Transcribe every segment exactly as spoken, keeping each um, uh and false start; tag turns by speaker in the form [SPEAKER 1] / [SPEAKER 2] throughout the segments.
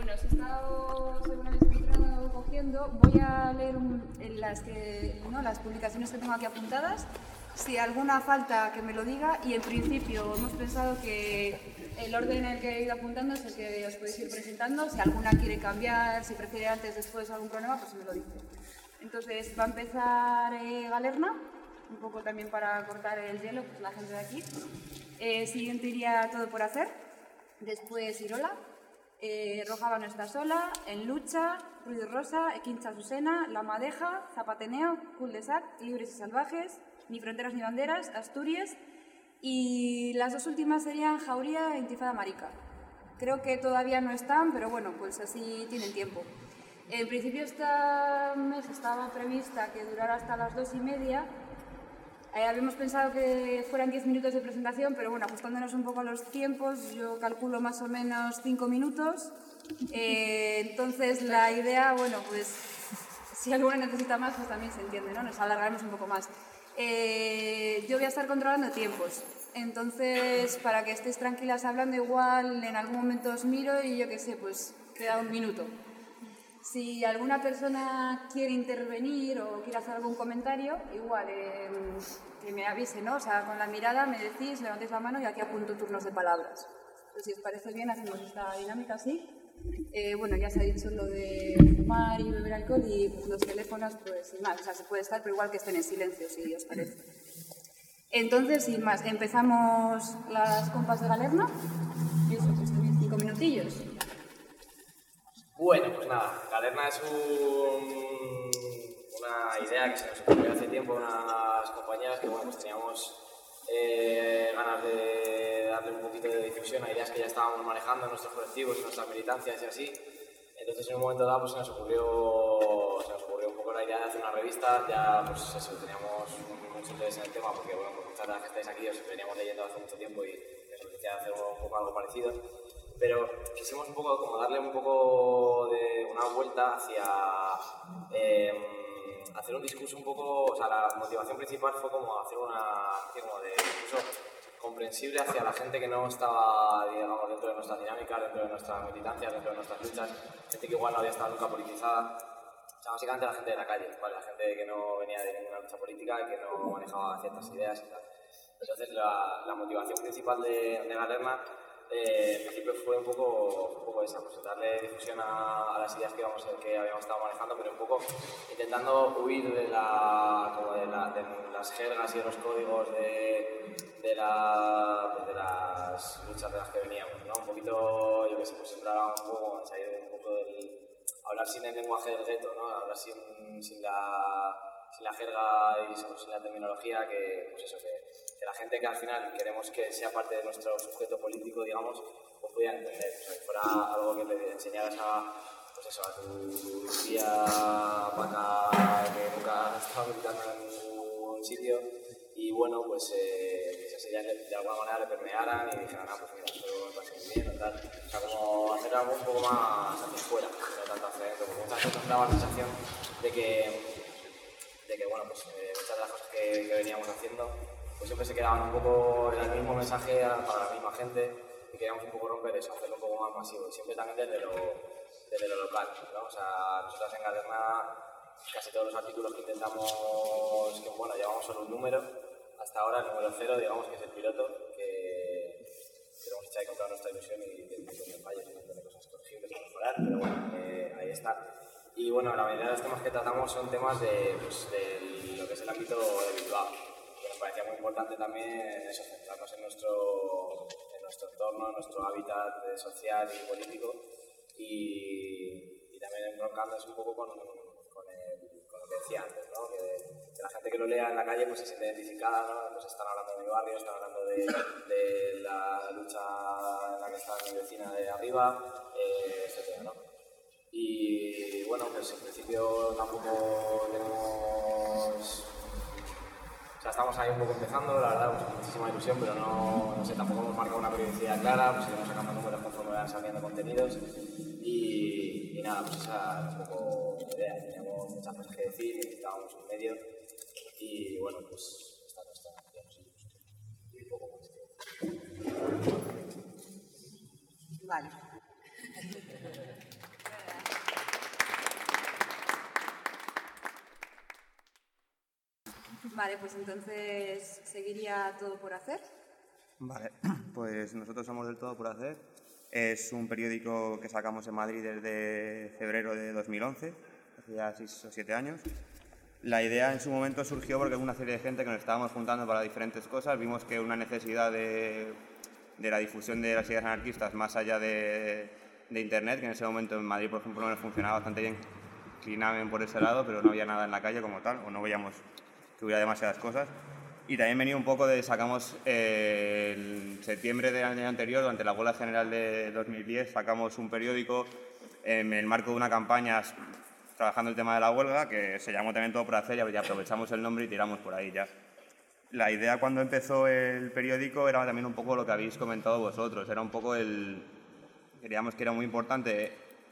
[SPEAKER 1] Bueno, os he estado, según habéis entrado, cogiendo. Voy a leer un, las, que, ¿no? las publicaciones que tengo aquí apuntadas. Si alguna falta, que me lo diga. Y en principio hemos pensado que el orden en el que he ido apuntando es el que os podéis ir presentando. Si alguna quiere cambiar, si prefiere antes, después algún problema, pues me lo dice. Entonces va a empezar eh, Galerna, un poco también para cortar el hielo, pues la gente de aquí. Eh, siguiente iría Todo por hacer. Después Irola. Eh, Rojava no está sola, En lucha, Ruido Rosa, Equincha Azucena, La Madeja, Zapateneo, Cul de Sac, Libres y Salvajes, Ni Fronteras ni Banderas, Asturias, y las dos últimas serían Jauría e Intifada Marica. Creo que todavía no están, pero bueno, pues así tienen tiempo. En principio esta mesa estaba prevista que durara hasta las dos y media. Eh, habíamos pensado que fueran diez minutos de presentación, pero bueno, ajustándonos un poco a los tiempos, yo calculo más o menos cinco minutos. Eh, entonces la idea, bueno, pues si alguno necesita más, pues también se entiende, ¿no? Nos alargaremos un poco más. Eh, yo voy a estar controlando tiempos, entonces para que estéis tranquilas hablando, igual en algún momento os miro y yo qué sé, pues queda un minuto. Si alguna persona quiere intervenir o quiere hacer algún comentario, igual eh, que me avise, ¿no? O sea, con la mirada me decís, levantéis la mano y aquí apunto turnos de palabras. Entonces, si os parece bien, hacemos esta dinámica así. Eh, bueno, ya se ha dicho lo de fumar y beber alcohol y pues, los teléfonos, pues sin más. O sea, se puede estar, pero igual que estén en silencio, si os parece. Entonces, sin más, empezamos las compas de Galerna. Y eso, pues tenéis cinco minutillos.
[SPEAKER 2] Bueno, pues nada, Galerna es un, una idea que se nos ocurrió hace tiempo unas compañeras que bueno, pues teníamos eh, ganas de darle un poquito de difusión a ideas que ya estábamos manejando en nuestros colectivos, en nuestras militancias y así. Entonces en un momento dado pues, se, nos ocurrió, se nos ocurrió un poco la idea de hacer una revista, ya pues eso, teníamos mucho interés en el tema porque bueno, pues muchas de las que estáis aquí os veníamos leyendo hace mucho tiempo y nos apetecía hacer un poco algo parecido. Pero quisimos un poco como darle un poco de una vuelta hacia eh, hacer un discurso un poco, o sea, la motivación principal fue como hacer una como de discurso comprensible hacia la gente que no estaba, digamos, dentro de nuestras dinámicas, dentro de nuestras militancias, dentro de nuestras luchas, gente que igual no había estado nunca politizada, o sea, básicamente la gente de la calle, ¿vale? La gente que no venía de ninguna lucha política, que no manejaba ciertas ideas y tal. Entonces la, la motivación principal de, de Galerna Eh, en principio fue un poco, un poco esa, pues darle difusión a, a las ideas que, íbamos, que habíamos estado manejando, pero un poco intentando huir de, la, como de, la, de las jergas y de los códigos de, de, la, pues de las luchas de las que veníamos, ¿no? Un poquito, yo que sé, pues siempre hablábamos un poco, salir un poco del... hablar sin el lenguaje del gueto, ¿no? Hablar sin, sin, la, sin la jerga y sin la terminología, que, pues eso, que que la gente que al final queremos que sea parte de nuestro sujeto político, digamos, pues pudiera entender, o sea, que fuera algo que le enseñaras a, pues eso, a tu tía vaca que nunca ha estado militando en ningún sitio y bueno, pues eh, que esas ideas de, de alguna manera le permearan y dijeran, ah, pues mira, esto me parece muy bien o tal, o sea, como hacer algo un poco más hacia afuera, no tanto hacia adentro, porque muchas veces nos daba la sensación de que, de que bueno, pues eh, muchas de las cosas que, que veníamos haciendo pues siempre se quedaban un poco en el mismo mensaje para la misma gente y queríamos un poco romper eso, hacerlo un poco más masivo y siempre también desde lo, desde lo local, ¿no? O sea, nosotros en Galerna casi todos los artículos que intentamos, que bueno, llevamos solo un número, hasta ahora el número cero, digamos que es el piloto, que queremos echar y contra nuestra ilusión y que no falles, y un montón de cosas corregibles para mejorar, pero bueno, eh, ahí está. Y bueno, la mayoría de los temas que tratamos son temas de, pues, de lo que es el ámbito de Bilbao. Me parecía muy importante también eso, centrarnos en nuestro, en nuestro entorno, en nuestro hábitat social y político y, y también enroncándose un poco con, con, el, con lo que decía antes, ¿no? que, que la gente que lo lea en la calle pues, se siente identificada, ¿no? Pues están hablando de mi barrio, están hablando de, de la lucha en la que está mi vecina de arriba, eh, etcétera, ¿no? Y bueno, pues en principio tampoco tenemos... O sea, estamos ahí un poco empezando, la verdad, pues, muchísima ilusión, pero no, no sé, tampoco hemos marcado una periodicidad clara, pues iremos sacando números conforme van saliendo contenidos y, y nada, pues esa es un poco la idea. Teníamos muchas cosas que decir, necesitábamos un medio y bueno, pues esta nuestra y un poco más que...
[SPEAKER 1] Vale. Vale, pues entonces seguiría Todo por Hacer.
[SPEAKER 3] Vale, pues nosotros somos del Todo por Hacer. Es un periódico que sacamos en Madrid desde febrero de dos mil once, hace ya seis o siete años. La idea en su momento surgió porque una serie de gente que nos estábamos juntando para diferentes cosas, vimos que una necesidad de, de la difusión de las ideas anarquistas más allá de, de Internet, que en ese momento en Madrid, por ejemplo, no nos funcionaba bastante bien, inclinaban por ese lado, pero no había nada en la calle como tal, o no veíamos que hubiera demasiadas cosas. Y también venía un poco de, sacamos eh, en septiembre del año anterior, durante la huelga general de dos mil diez, sacamos un periódico en el marco de una campaña trabajando el tema de la huelga, que se llamó también Todo por Hacer, y aprovechamos el nombre y tiramos por ahí ya. La idea cuando empezó el periódico era también un poco lo que habéis comentado vosotros, era un poco el... Creíamos que era muy importante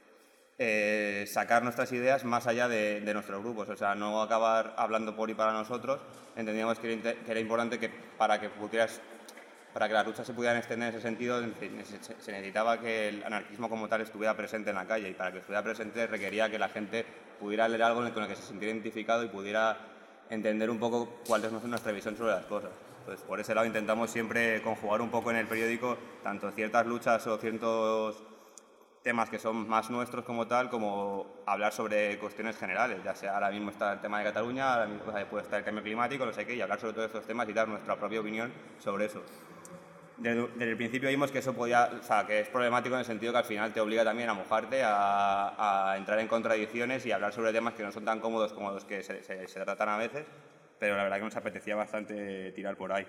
[SPEAKER 3] eh, sacar nuestras ideas más allá de, de nuestros grupos, o sea, no acabar hablando por y para nosotros. Entendíamos que era, que era importante que para que pudieras, para que las luchas se pudieran extender en ese sentido, se necesitaba que el anarquismo como tal estuviera presente en la calle, y para que estuviera presente requería que la gente pudiera leer algo con el que se sintiera identificado y pudiera entender un poco cuál es nuestra visión sobre las cosas. Pues por ese lado intentamos siempre conjugar un poco en el periódico tanto ciertas luchas o ciertos temas que son más nuestros como tal, como hablar sobre cuestiones generales, ya sea ahora mismo está el tema de Cataluña, ahora mismo puede estar el cambio climático, no sé qué, y hablar sobre todos estos temas y dar nuestra propia opinión sobre eso. Desde, desde el principio vimos que eso podía, o sea, que es problemático en el sentido que al final te obliga también a mojarte, a, a entrar en contradicciones y hablar sobre temas que no son tan cómodos como los que se, se, se tratan a veces, pero la verdad que nos apetecía bastante tirar por ahí.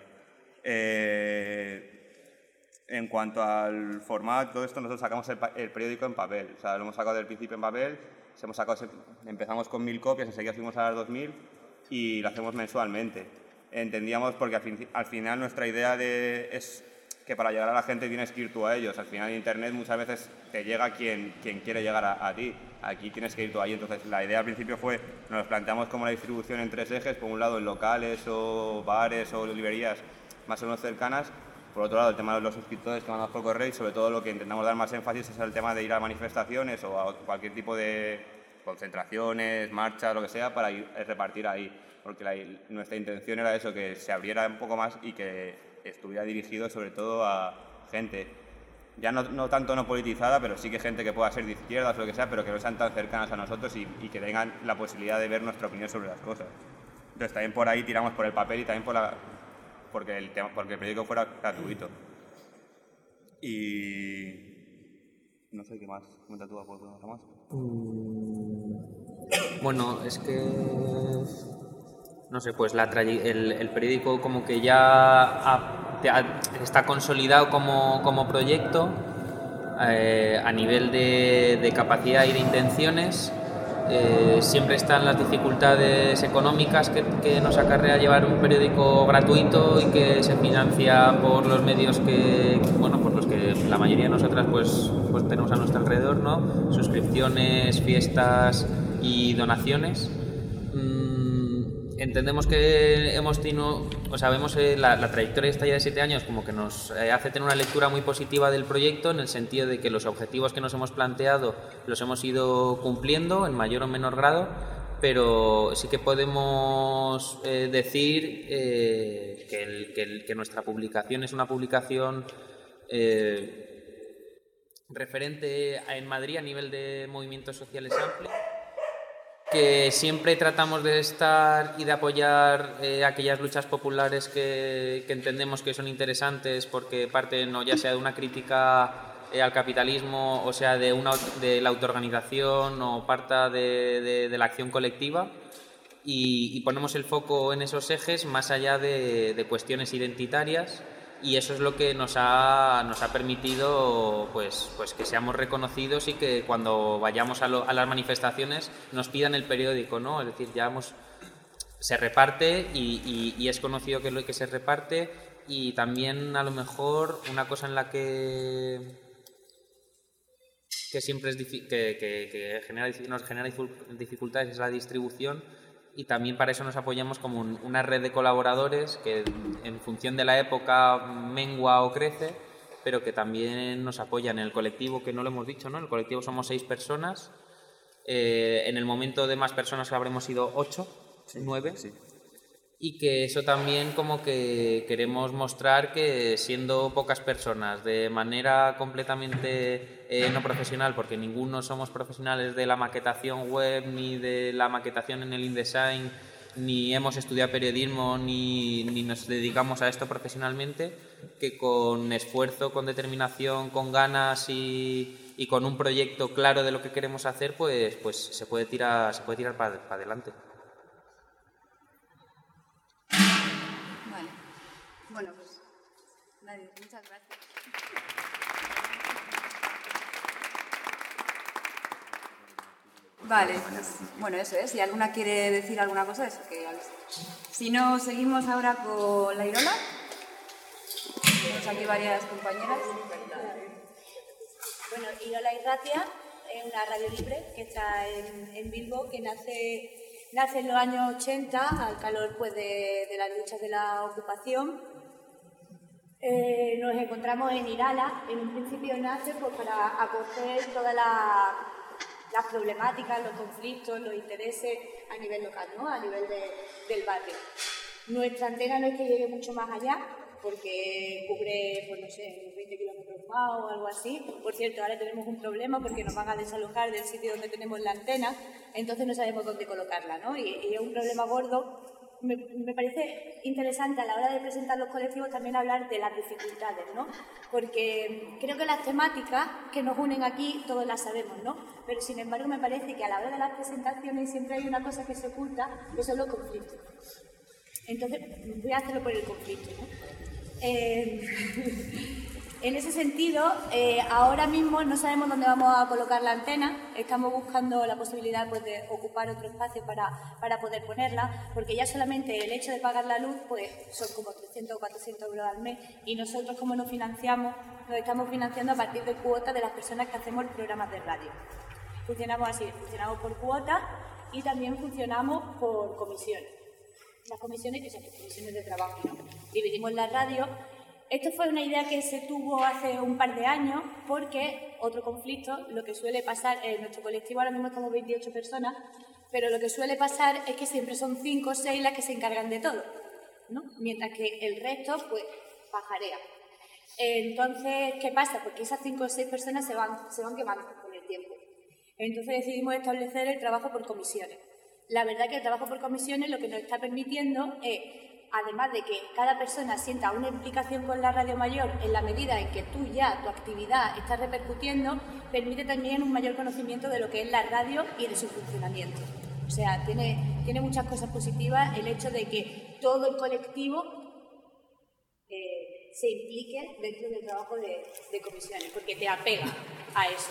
[SPEAKER 3] Eh, En cuanto al formato, todo esto, nosotros sacamos el, el periódico en papel. O sea, lo hemos sacado del principio en papel, hemos sacado, empezamos con mil copias, enseguida fuimos a las dos mil y lo hacemos mensualmente. Entendíamos porque al, fin, al final nuestra idea de, es que para llegar a la gente tienes que ir tú a ellos. Al final Internet muchas veces te llega quien, quien quiere llegar a, a ti. Aquí tienes que ir tú ahí. Entonces la idea al principio fue, nos planteamos como la distribución en tres ejes, por un lado en locales o bares o librerías más o menos cercanas. Por otro lado, el tema de los suscriptores que mandamos por correo y sobre todo lo que intentamos dar más énfasis es el tema de ir a manifestaciones o a cualquier tipo de concentraciones, marchas, lo que sea, para ir a repartir ahí. Porque la, nuestra intención era eso, que se abriera un poco más y que estuviera dirigido sobre todo a gente, ya no, no tanto no politizada, pero sí que gente que pueda ser de izquierdas o lo que sea, pero que no sean tan cercanas a nosotros y, y que tengan la posibilidad de ver nuestra opinión sobre las cosas. Entonces también por ahí tiramos por el papel y también por la... Porque el, tema, porque el periódico fuera gratuito. Y... no sé qué más. Comenta tú algo más.
[SPEAKER 4] Mm, bueno, es que... no sé, pues la el, el periódico como que ya ha, ha, está consolidado como, como proyecto eh, a nivel de, de capacidad y de intenciones. Eh, siempre están las dificultades económicas que, que nos acarrea llevar un periódico gratuito y que se financia por los medios que, bueno, por los que la mayoría de nosotras pues, pues tenemos a nuestro alrededor, ¿no? Suscripciones, fiestas y donaciones. Entendemos que hemos tenido, o sea, vemos eh, la, la trayectoria esta ya de siete años como que nos eh, hace tener una lectura muy positiva del proyecto, en el sentido de que los objetivos que nos hemos planteado los hemos ido cumpliendo en mayor o menor grado, pero sí que podemos eh, decir eh, que, el, que, el, que nuestra publicación es una publicación eh, referente en Madrid a nivel de movimientos sociales amplios, que siempre tratamos de estar y de apoyar eh, aquellas luchas populares que, que entendemos que son interesantes porque parten o ya sea de una crítica eh, al capitalismo o sea de, una, de la autoorganización o parta de, de, de la acción colectiva y, y ponemos el foco en esos ejes más allá de, de cuestiones identitarias. Y eso es lo que nos ha, nos ha permitido pues, pues que seamos reconocidos y que cuando vayamos a, lo, a las manifestaciones nos pidan el periódico, ¿no? Es decir, ya hemos, se reparte y, y, y es conocido que es lo que se reparte, y también a lo mejor una cosa en la que, que siempre es que, que, que genera, nos genera dificultades es la distribución. Y también para eso nos apoyamos como un, una red de colaboradores que en función de la época mengua o crece, pero que también nos apoyan en el colectivo, que no lo hemos dicho, ¿no? En el colectivo somos seis personas. Eh, en el momento de más personas habremos sido ocho, sí, nueve. Sí. y que eso también como que queremos mostrar que siendo pocas personas de manera completamente eh, no profesional, porque ninguno somos profesionales de la maquetación web ni de la maquetación en el InDesign, ni hemos estudiado periodismo ni, ni nos dedicamos a esto profesionalmente, que con esfuerzo, con determinación, con ganas y, y con un proyecto claro de lo que queremos hacer, pues, pues se puede tirar, se puede tirar para, para adelante.
[SPEAKER 1] Vale. Bueno, pues nadie, muchas gracias. Vale, pues, bueno, eso es. Si alguna quiere decir alguna cosa, eso que si no, seguimos ahora con la Irola. Tenemos aquí varias compañeras.
[SPEAKER 5] Bueno, Irola Irratia es una radio libre que está en, en Bilbo, que nace, nace en los años ochenta, al calor pues, de, de las luchas de la ocupación. Eh, nos encontramos en Irala. En un principio nace pues, para acoger todas la, las problemáticas, los conflictos, los intereses a nivel local, ¿no? A nivel de, del barrio. Nuestra antena no es que llegue mucho más allá, porque cubre, pues no sé, unos veinte kilómetros más o algo así. Por cierto, ahora tenemos un problema porque nos van a desalojar del sitio donde tenemos la antena, entonces no sabemos dónde colocarla, ¿no? Y, y es un problema gordo. Me, me parece interesante a la hora de presentar los colectivos también hablar de las dificultades, ¿no? Porque creo que las temáticas que nos unen aquí todos las sabemos, ¿no? Pero sin embargo me parece que a la hora de las presentaciones siempre hay una cosa que se oculta, que son los conflictos. Entonces, voy a hacerlo por el conflicto, ¿no? Eh, en ese sentido, eh, ahora mismo no sabemos dónde vamos a colocar la antena, estamos buscando la posibilidad pues, de ocupar otro espacio para, para poder ponerla, porque ya solamente el hecho de pagar la luz pues, son como trescientos o cuatrocientos euros al mes, y nosotros como nos financiamos, nos estamos financiando a partir de cuotas de las personas que hacemos programas de radio. Funcionamos así, funcionamos por cuotas y también funcionamos por comisiones. Las comisiones, que son las comisiones de trabajo, ¿no? Dividimos la radio. Esto fue una idea que se tuvo hace un par de años porque otro conflicto, lo que suele pasar, en nuestro colectivo ahora mismo estamos veintiocho personas, pero lo que suele pasar es que siempre son cinco o seis las que se encargan de todo, ¿no? Mientras que el resto, pues, pajarea. Entonces, ¿qué pasa? Porque esas cinco o seis personas se van, se van quemando con el tiempo. Entonces decidimos establecer el trabajo por comisiones. La verdad que el trabajo por comisiones lo que nos está permitiendo es, además de que cada persona sienta una implicación con la radio mayor en la medida en que tú ya, tu actividad está repercutiendo, permite también un mayor conocimiento de lo que es la radio y de su funcionamiento. O sea, tiene, tiene muchas cosas positivas el hecho de que todo el colectivo eh, se implique dentro del trabajo de, de comisiones, porque te apega a eso.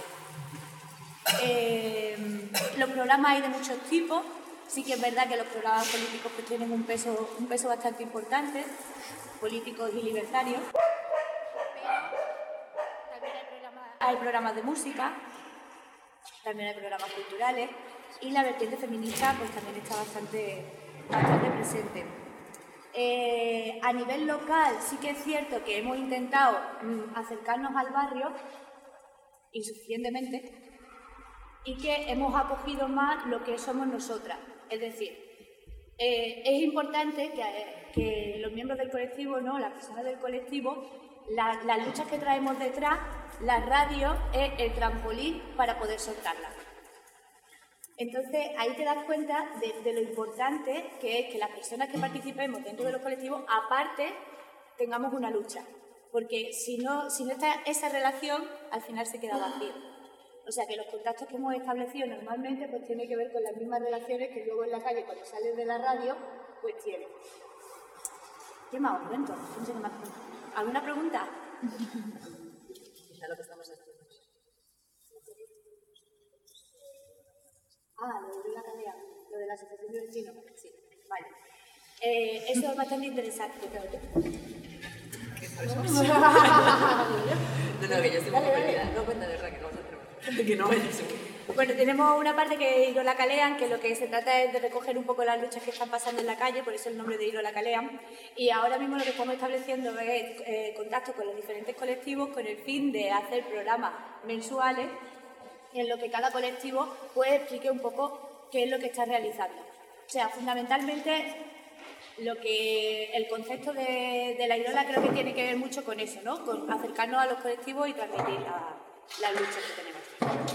[SPEAKER 5] Eh, los programas hay de muchos tipos. Sí que es verdad que los programas políticos pues, tienen un peso, un peso bastante importante, políticos y libertarios, pero también hay programas, hay programas de música, también hay programas culturales, y la vertiente feminista pues, también está bastante, bastante presente. Eh, a nivel local sí que es cierto que hemos intentado mm, acercarnos al barrio insuficientemente, y que hemos acogido más lo que somos nosotras. Es decir, eh, es importante que, que los miembros del colectivo, ¿no? Las personas del colectivo, la, las luchas que traemos detrás, la radio es el trampolín para poder soltarlas. Entonces, ahí te das cuenta de, de lo importante que es que las personas que participemos dentro de los colectivos, aparte, tengamos una lucha. Porque si no, si no está esa relación, al final se queda vacío. O sea que los contactos que hemos establecido normalmente pues tienen que ver con las mismas relaciones que luego en la calle, cuando sales de la radio, pues tienen. ¿Qué más os cuento? No sé qué más cuento. ¿Alguna pregunta?
[SPEAKER 6] Quizá lo que estamos haciendo.
[SPEAKER 5] Ah, lo de la cadena, lo de la asociación de vecinos. Sí, vale. Eh, eso es bastante interesante.
[SPEAKER 6] No, no, que yo estoy muy perdida. No cuenta de verdad que no vas a hacer. Que no vayas seguro.
[SPEAKER 5] Bueno, tenemos una parte que es Irola Kalean, que lo que se trata es de recoger un poco las luchas que están pasando en la calle, por eso el nombre de Irola Kalean. Y ahora mismo lo que estamos estableciendo es eh, contacto con los diferentes colectivos con el fin de hacer programas mensuales en los que cada colectivo pues explique un poco qué es lo que está realizando. O sea, fundamentalmente lo que el concepto de, de la Irola creo que tiene que ver mucho con eso, ¿no? Con acercarnos a los colectivos y transmitir la, la lucha que tenemos.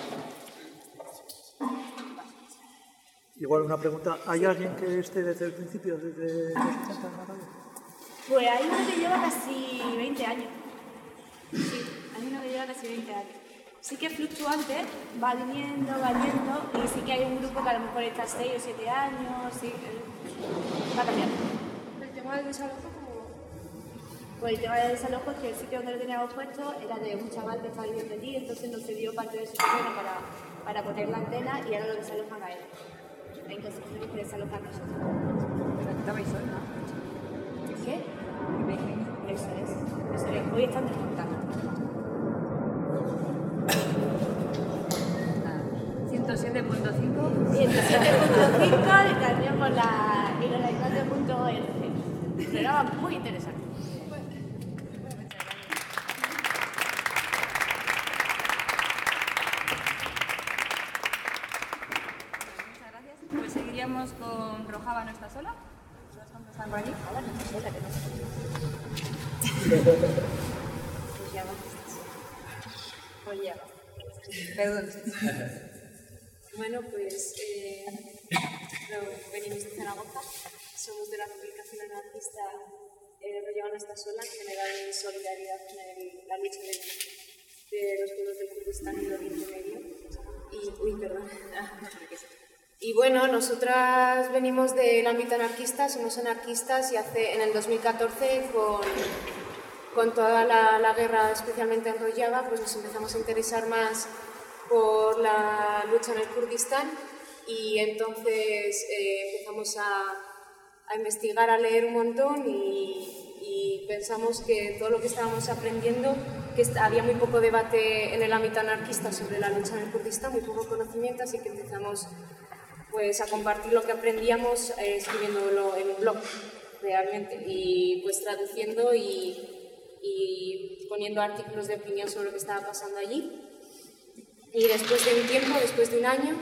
[SPEAKER 7] Igual una pregunta, ¿hay alguien que esté desde el principio, desde los ochenta en la radio?
[SPEAKER 5] Pues hay uno que lleva casi veinte años. Sí, hay uno que lleva casi veinte años. Sí que es fluctuante, va viniendo, va yendo, y sí que hay un grupo que a lo mejor está seis o siete años, sí, va cambiando.
[SPEAKER 1] El tema del desalojo, como...
[SPEAKER 5] Pues el tema del desalojo es que el sitio donde lo teníamos puesto era de un chaval que estaba viviendo allí, entonces nos cedió parte de su terreno para, para poner la antena y ahora lo desalojan a él. Entonces tenemos que desalojar nosotros.
[SPEAKER 1] Pero estabais solos, ¿no?
[SPEAKER 5] ¿Qué? Eso es, eso es. Hoy están desmontando.
[SPEAKER 1] ciento siete punto cinco.
[SPEAKER 5] ciento siete punto cinco y también por la irola punto org. Programa muy interesante.
[SPEAKER 1] Muchas gracias. Pues seguiríamos con Rojava no está sola. Los hombres están por aquí.
[SPEAKER 5] Ahora no está sola, que no está Pues ya va.
[SPEAKER 1] Pues ya. Perdón.
[SPEAKER 8] Bueno, pues eh, no, venimos de Zaragoza, somos de la publicación anarquista eh, Rojava no está sola, en general en solidaridad con el, la lucha de, de los pueblos del Kurdistán y del Oriente Medio. Y, uy, perdón. Y bueno, nosotras venimos del ámbito anarquista, somos anarquistas y hace, en el dos mil catorce con, con toda la, la guerra, especialmente en Rojava, pues nos empezamos a interesar más por la lucha en el Kurdistán y entonces eh, empezamos a, a investigar, a leer un montón y, y pensamos que todo lo que estábamos aprendiendo, que había muy poco debate en el ámbito anarquista sobre la lucha en el Kurdistán, muy poco conocimiento, así que empezamos pues, a compartir lo que aprendíamos eh, escribiéndolo en un blog realmente y pues traduciendo y, y poniendo artículos de opinión sobre lo que estaba pasando allí. Y después de un tiempo, después de un año,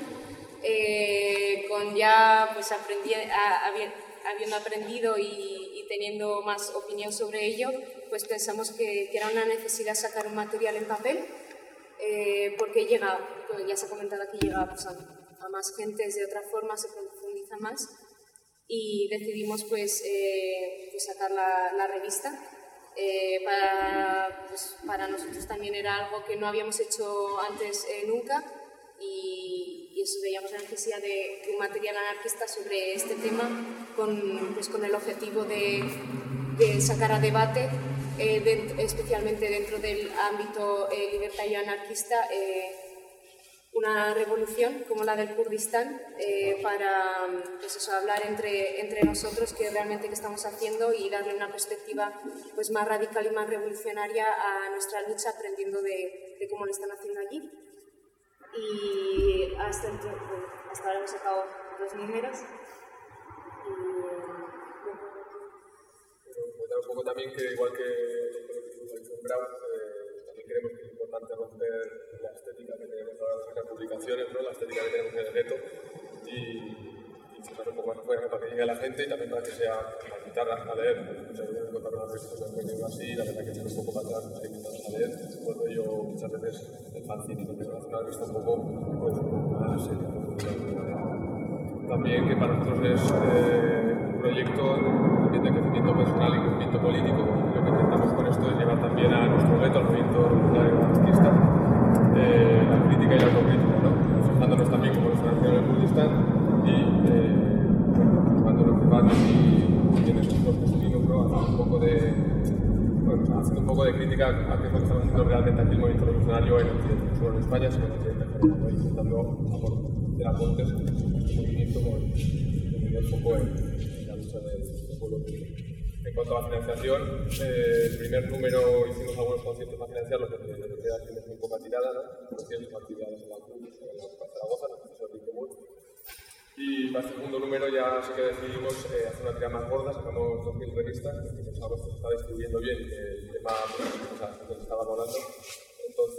[SPEAKER 8] eh, con ya pues aprendi a, a, habiendo aprendido y, y teniendo más opinión sobre ello, pues pensamos que, que era una necesidad sacar un material en papel, eh, porque llega, pues ya se ha comentado aquí, llega pues, a, a más gentes de otra forma, se profundiza más, y decidimos pues, eh, pues sacar la, la revista. Eh, para, pues, para nosotros también era algo que no habíamos hecho antes eh, nunca y, y eso, veíamos la necesidad de, de un material anarquista sobre este tema con, pues, con el objetivo de, de sacar a debate, eh, de, especialmente dentro del ámbito eh, libertario anarquista, eh, una revolución como la del Kurdistán eh, para pues eso, hablar entre, entre nosotros qué realmente qué estamos haciendo y darle una perspectiva pues, más radical y más revolucionaria a nuestra lucha, aprendiendo de, de cómo lo están haciendo allí. Y hasta, el, hasta ahora hemos sacado dos números. Y, bueno.
[SPEAKER 9] Comentar un poco también que, igual que el Brown, eh, también creemos que es importante romper la estética que tenemos ahora en las publicaciones, ¿no? La estética que tenemos en el gueto y, y fijar un poco más afuera para que llegue a la gente y también para que sea para invitar a leer. Muchas veces encontrar una revista en así, la verdad que echar un poco para atrás para invitarnos a leer. Cuando yo muchas veces el fanzine empieza a hacer una revista un poco pues, más seria. También que para nosotros es eh, un proyecto también de crecimiento personal y crecimiento político. Y lo que intentamos con esto es llevar también a nuestro reto, al movimiento revolucionario anarquista, eh, la crítica y la autocrítica, ¿no? Fijándonos también como nuestra nación en el Kurdistán y eh, bueno, los debates y, y en esos destinos, ¿no? Haciendo un poco de bueno, haciendo un poco de crítica a qué es lo que estamos haciendo realmente aquí el movimiento revolucionario en Occidente, no solo en España, sino en Occidente en general, ¿no? Intentando hacer aportes al movimiento con el foco en la lucha del pueblo. En cuanto a la financiación, eh, el primer número hicimos algunos conciertos para financiarlo, porque la primera hicimos muy poca tirada, ¿no? Conciertos, actividades en la C U, en la Zaragoza, en el profesor de común. Y para el segundo número ya sí que decidimos eh, hacer una tirada más gorda, sacamos dos mil revistas, que pensamos que se está distribuyendo bien y que el tema pues, o sea, que se estaba volando. Entonces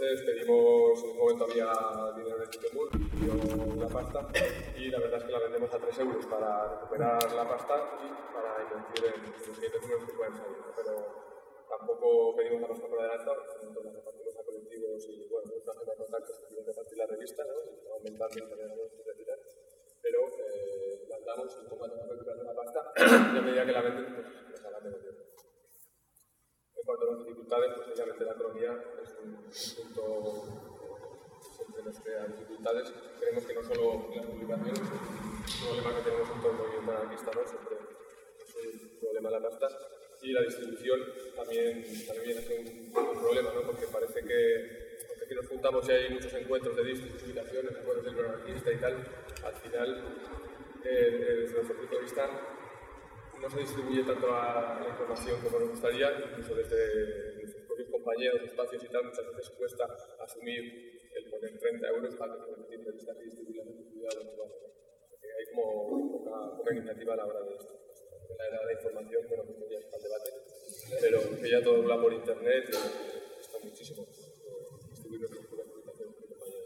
[SPEAKER 9] Entonces pedimos, en un momento había dinero en el Titemur, dio la pasta y la verdad es que la vendemos a tres euros para recuperar la pasta y para invertir en los siguientes números que pueden salir. Pero tampoco pedimos la pasta por adelantado, entonces la repartimos a colectivos y bueno, mucha gente de contactos que quieren repartir la revista, ¿no? Y aumentando y también algunos retirar. Pero eh, la damos y como van recuperando la pasta y a medida que la venden, pues les hagan de vender. En cuanto a las dificultades, pues obviamente la economía es un punto que siempre nos crea dificultades. Creemos que no solo las publicaciones, es un problema que tenemos en todo el movimiento anarquista, ¿no? Siempre es un problema la pasta. Y la distribución también, también viene a ser un, un problema, ¿no? Porque parece que, porque aquí nos juntamos y hay muchos encuentros de distribuciones, encuentros del anarquista y tal, al final, eh, desde nuestro punto de vista, no se distribuye tanto la, la información como nos gustaría, incluso desde nuestros propios compañeros, espacios y tal, muchas veces cuesta asumir el poner treinta euros para que el tipo de vista que distribuya la distribuidora de los usuarios. Porque hay como poca, poca iniciativa a la hora de esto. En la era de la información, bueno, pues ya está el debate, pero que ya todo habla por internet, eh, está muchísimo eh, distribuir nuestras propias publicaciones con compañeros.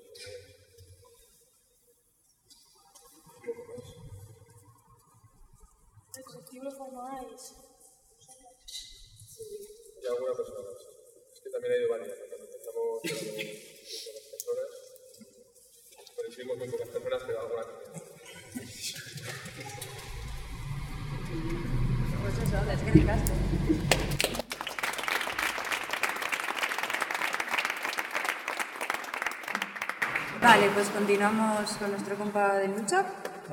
[SPEAKER 8] ¿El colectivo lo formáis?
[SPEAKER 9] Y alguna persona más. Es que también hay de varias. Cuando empezamos éramos pocas personas, coincidimos muy pocas personas, pero alguna también.
[SPEAKER 1] Pues eso, es que ricasco. Vale, pues continuamos con nuestro compa de lucha.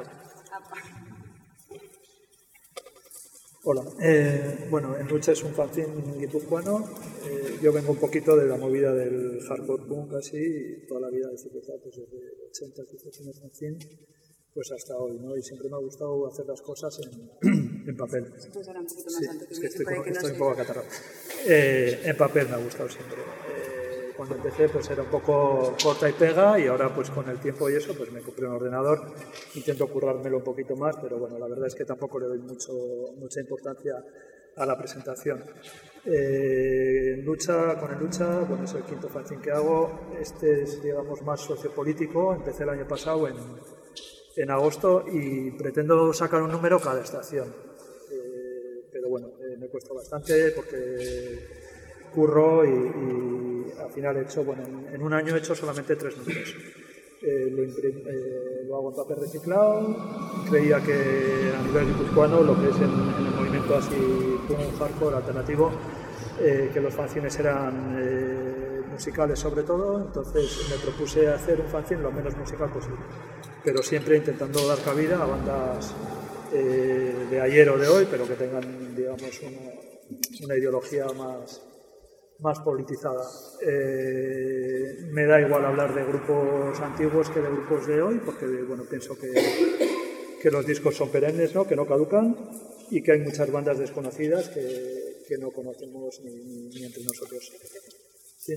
[SPEAKER 7] Hola, eh, bueno, En Lucha es un fanzine guipuzcoano. Eh, yo vengo un poquito de la movida del hardcore punk así, y toda la vida de cerveza, pues desde el ochenta que hice el fanzine, pues hasta hoy, ¿no? Y siempre me ha gustado hacer las cosas en, en papel.
[SPEAKER 1] Pues ahora un poquito más
[SPEAKER 7] Sí,
[SPEAKER 1] alto, que
[SPEAKER 7] es
[SPEAKER 1] me
[SPEAKER 7] que estoy,
[SPEAKER 1] parece
[SPEAKER 7] como,
[SPEAKER 1] que no
[SPEAKER 7] estoy
[SPEAKER 1] sé.
[SPEAKER 7] un poco acatarrado. Eh, en papel me ha gustado siempre. Eh, cuando empecé pues era un poco corta y pega, y ahora pues con el tiempo y eso pues me compré un ordenador, intento currármelo un poquito más, pero bueno, la verdad es que tampoco le doy mucho, mucha importancia a la presentación. Eh, en lucha, con En Lucha, bueno, es el quinto fanzine que hago. Este es, digamos, más sociopolítico. Empecé el año pasado en, en agosto y pretendo sacar un número cada estación. Eh, pero bueno, eh, me cuesta bastante porque curro y, y al final he hecho, bueno, en, en un año he hecho solamente tres números. Eh, lo, imprim, eh, lo hago en papel reciclado. Creía que a nivel guipuzcoano, lo que es en, en el movimiento así un hardcore alternativo, eh, que los fanzines eran eh, musicales sobre todo, entonces me propuse hacer un fanzine lo menos musical posible, pero siempre intentando dar cabida a bandas eh, de ayer o de hoy, pero que tengan, digamos, una, una ideología más más politizada. Eh, me da igual hablar de grupos antiguos que de grupos de hoy, porque bueno, pienso que, que los discos son perennes, ¿no? Que no caducan, y que hay muchas bandas desconocidas que, que no conocemos ni, ni, ni entre nosotros. ¿Sí?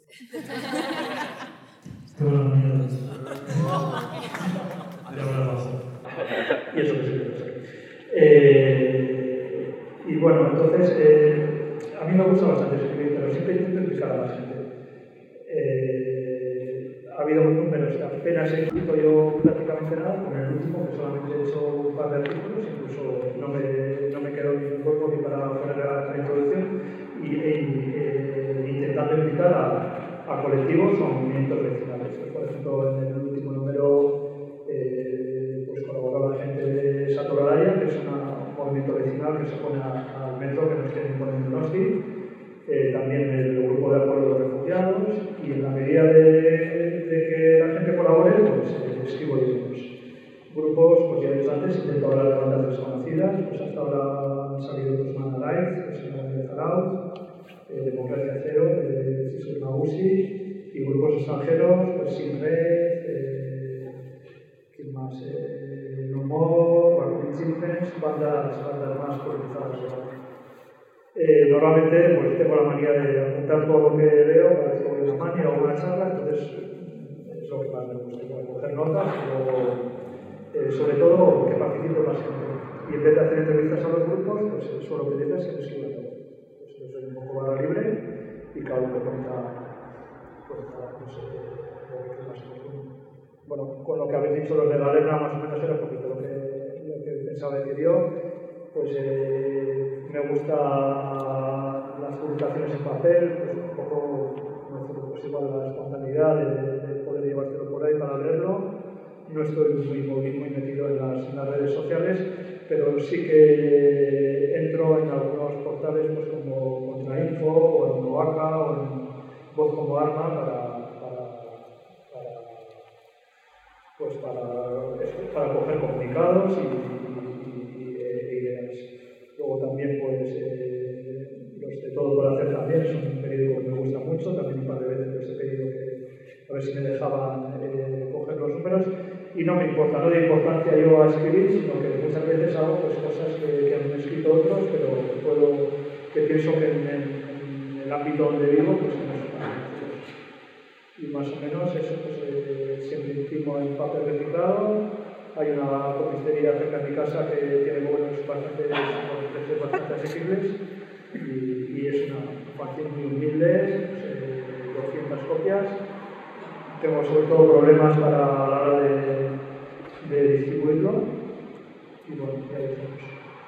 [SPEAKER 7] Y eso que sí. Eh, y bueno, entonces, eh, a mí me gusta bastante escribir, pero siempre intento implicar a la gente. Eh, ha habido números que apenas he escrito yo prácticamente nada, con el último que solamente he hecho un par de artículos, incluso no me, no me quedo ni un cuerpo ni para poner la, la introducción, y eh, intentando implicar a, a colectivos o a movimientos vecinales. Por ejemplo, en el último número eh, pues colaboró la gente de Satoradaya, que es una, un movimiento vecinal que se opone al metro, que nos quiere imponer en Donosti. Eh, también el grupo de apoyo de los refugiados, y en la medida de, de que la gente colabore, pues eh, escribo libros. Grupos, pues ya he dicho antes, intento hablar de bandas desconocidas, pues hasta ahora han salido dos Mana Live, que es una de Zaraut, eh, Democracia Cero, de Jesús Magusi, y grupos extranjeros, pues Sin Red, eh, ¿quién más? Eh, No More, Barclay Children's, bandas, bandas más politizadas de la Eh, normalmente pues, tengo la manía de apuntar todo lo que veo cada vez que voy a una mania o una charla, entonces es lo que más me gusta, coger notas, o eh, sobre todo que participe más gente. Y en vez de hacer entrevistas a los grupos, pues suelo pedirles que me escriban todo. Pues yo soy un poco barra libre y cada uno cuenta, cuenta nada, pues, eh, más o menos, bueno, con lo que habéis dicho los de la letra, más o menos era un poquito lo que, lo que pensaba decir yo. Pues eh, me gustan las publicaciones en papel, pues un poco, pues igual la espontaneidad de, de poder llevártelo por ahí para leerlo. No estoy muy, muy, muy metido en las, en las redes sociales, pero sí que entro en algunos portales pues, como Contrainfo o en Novaca o en Voz como Arma para, para, para, pues para, para coger comunicados y luego también, pues, eh, los de Todo por Hacer también, es un periódico que me gusta mucho, también un par de veces les he pedido que a ver si me dejaban eh, coger los números, y no me importa, no de importancia yo a escribir, sino que muchas veces hago pues, cosas que, que han escrito otros, pero que, puedo, que pienso que en, en, en el ámbito donde vivo, pues que no son tan conocidos. Y más o menos eso, pues eh, siempre imprimo en papel reciclado. Hay una copistería cerca de mi casa que tiene modelos bastante, precios bastante asequibles y, y es una fanzine muy humilde, pues, doscientas copias. Tengo sobre todo problemas para la hora de, de distribuirlo y bueno, ya lo tenemos.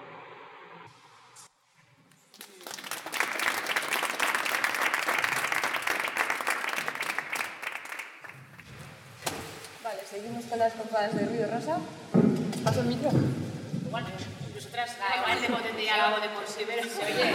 [SPEAKER 1] Seguimos con las compañías de Ruido Rosa. ¿Paso el micro?
[SPEAKER 6] Igual, nosotras, da igual de potente ya la voz de por sí, pero se oye.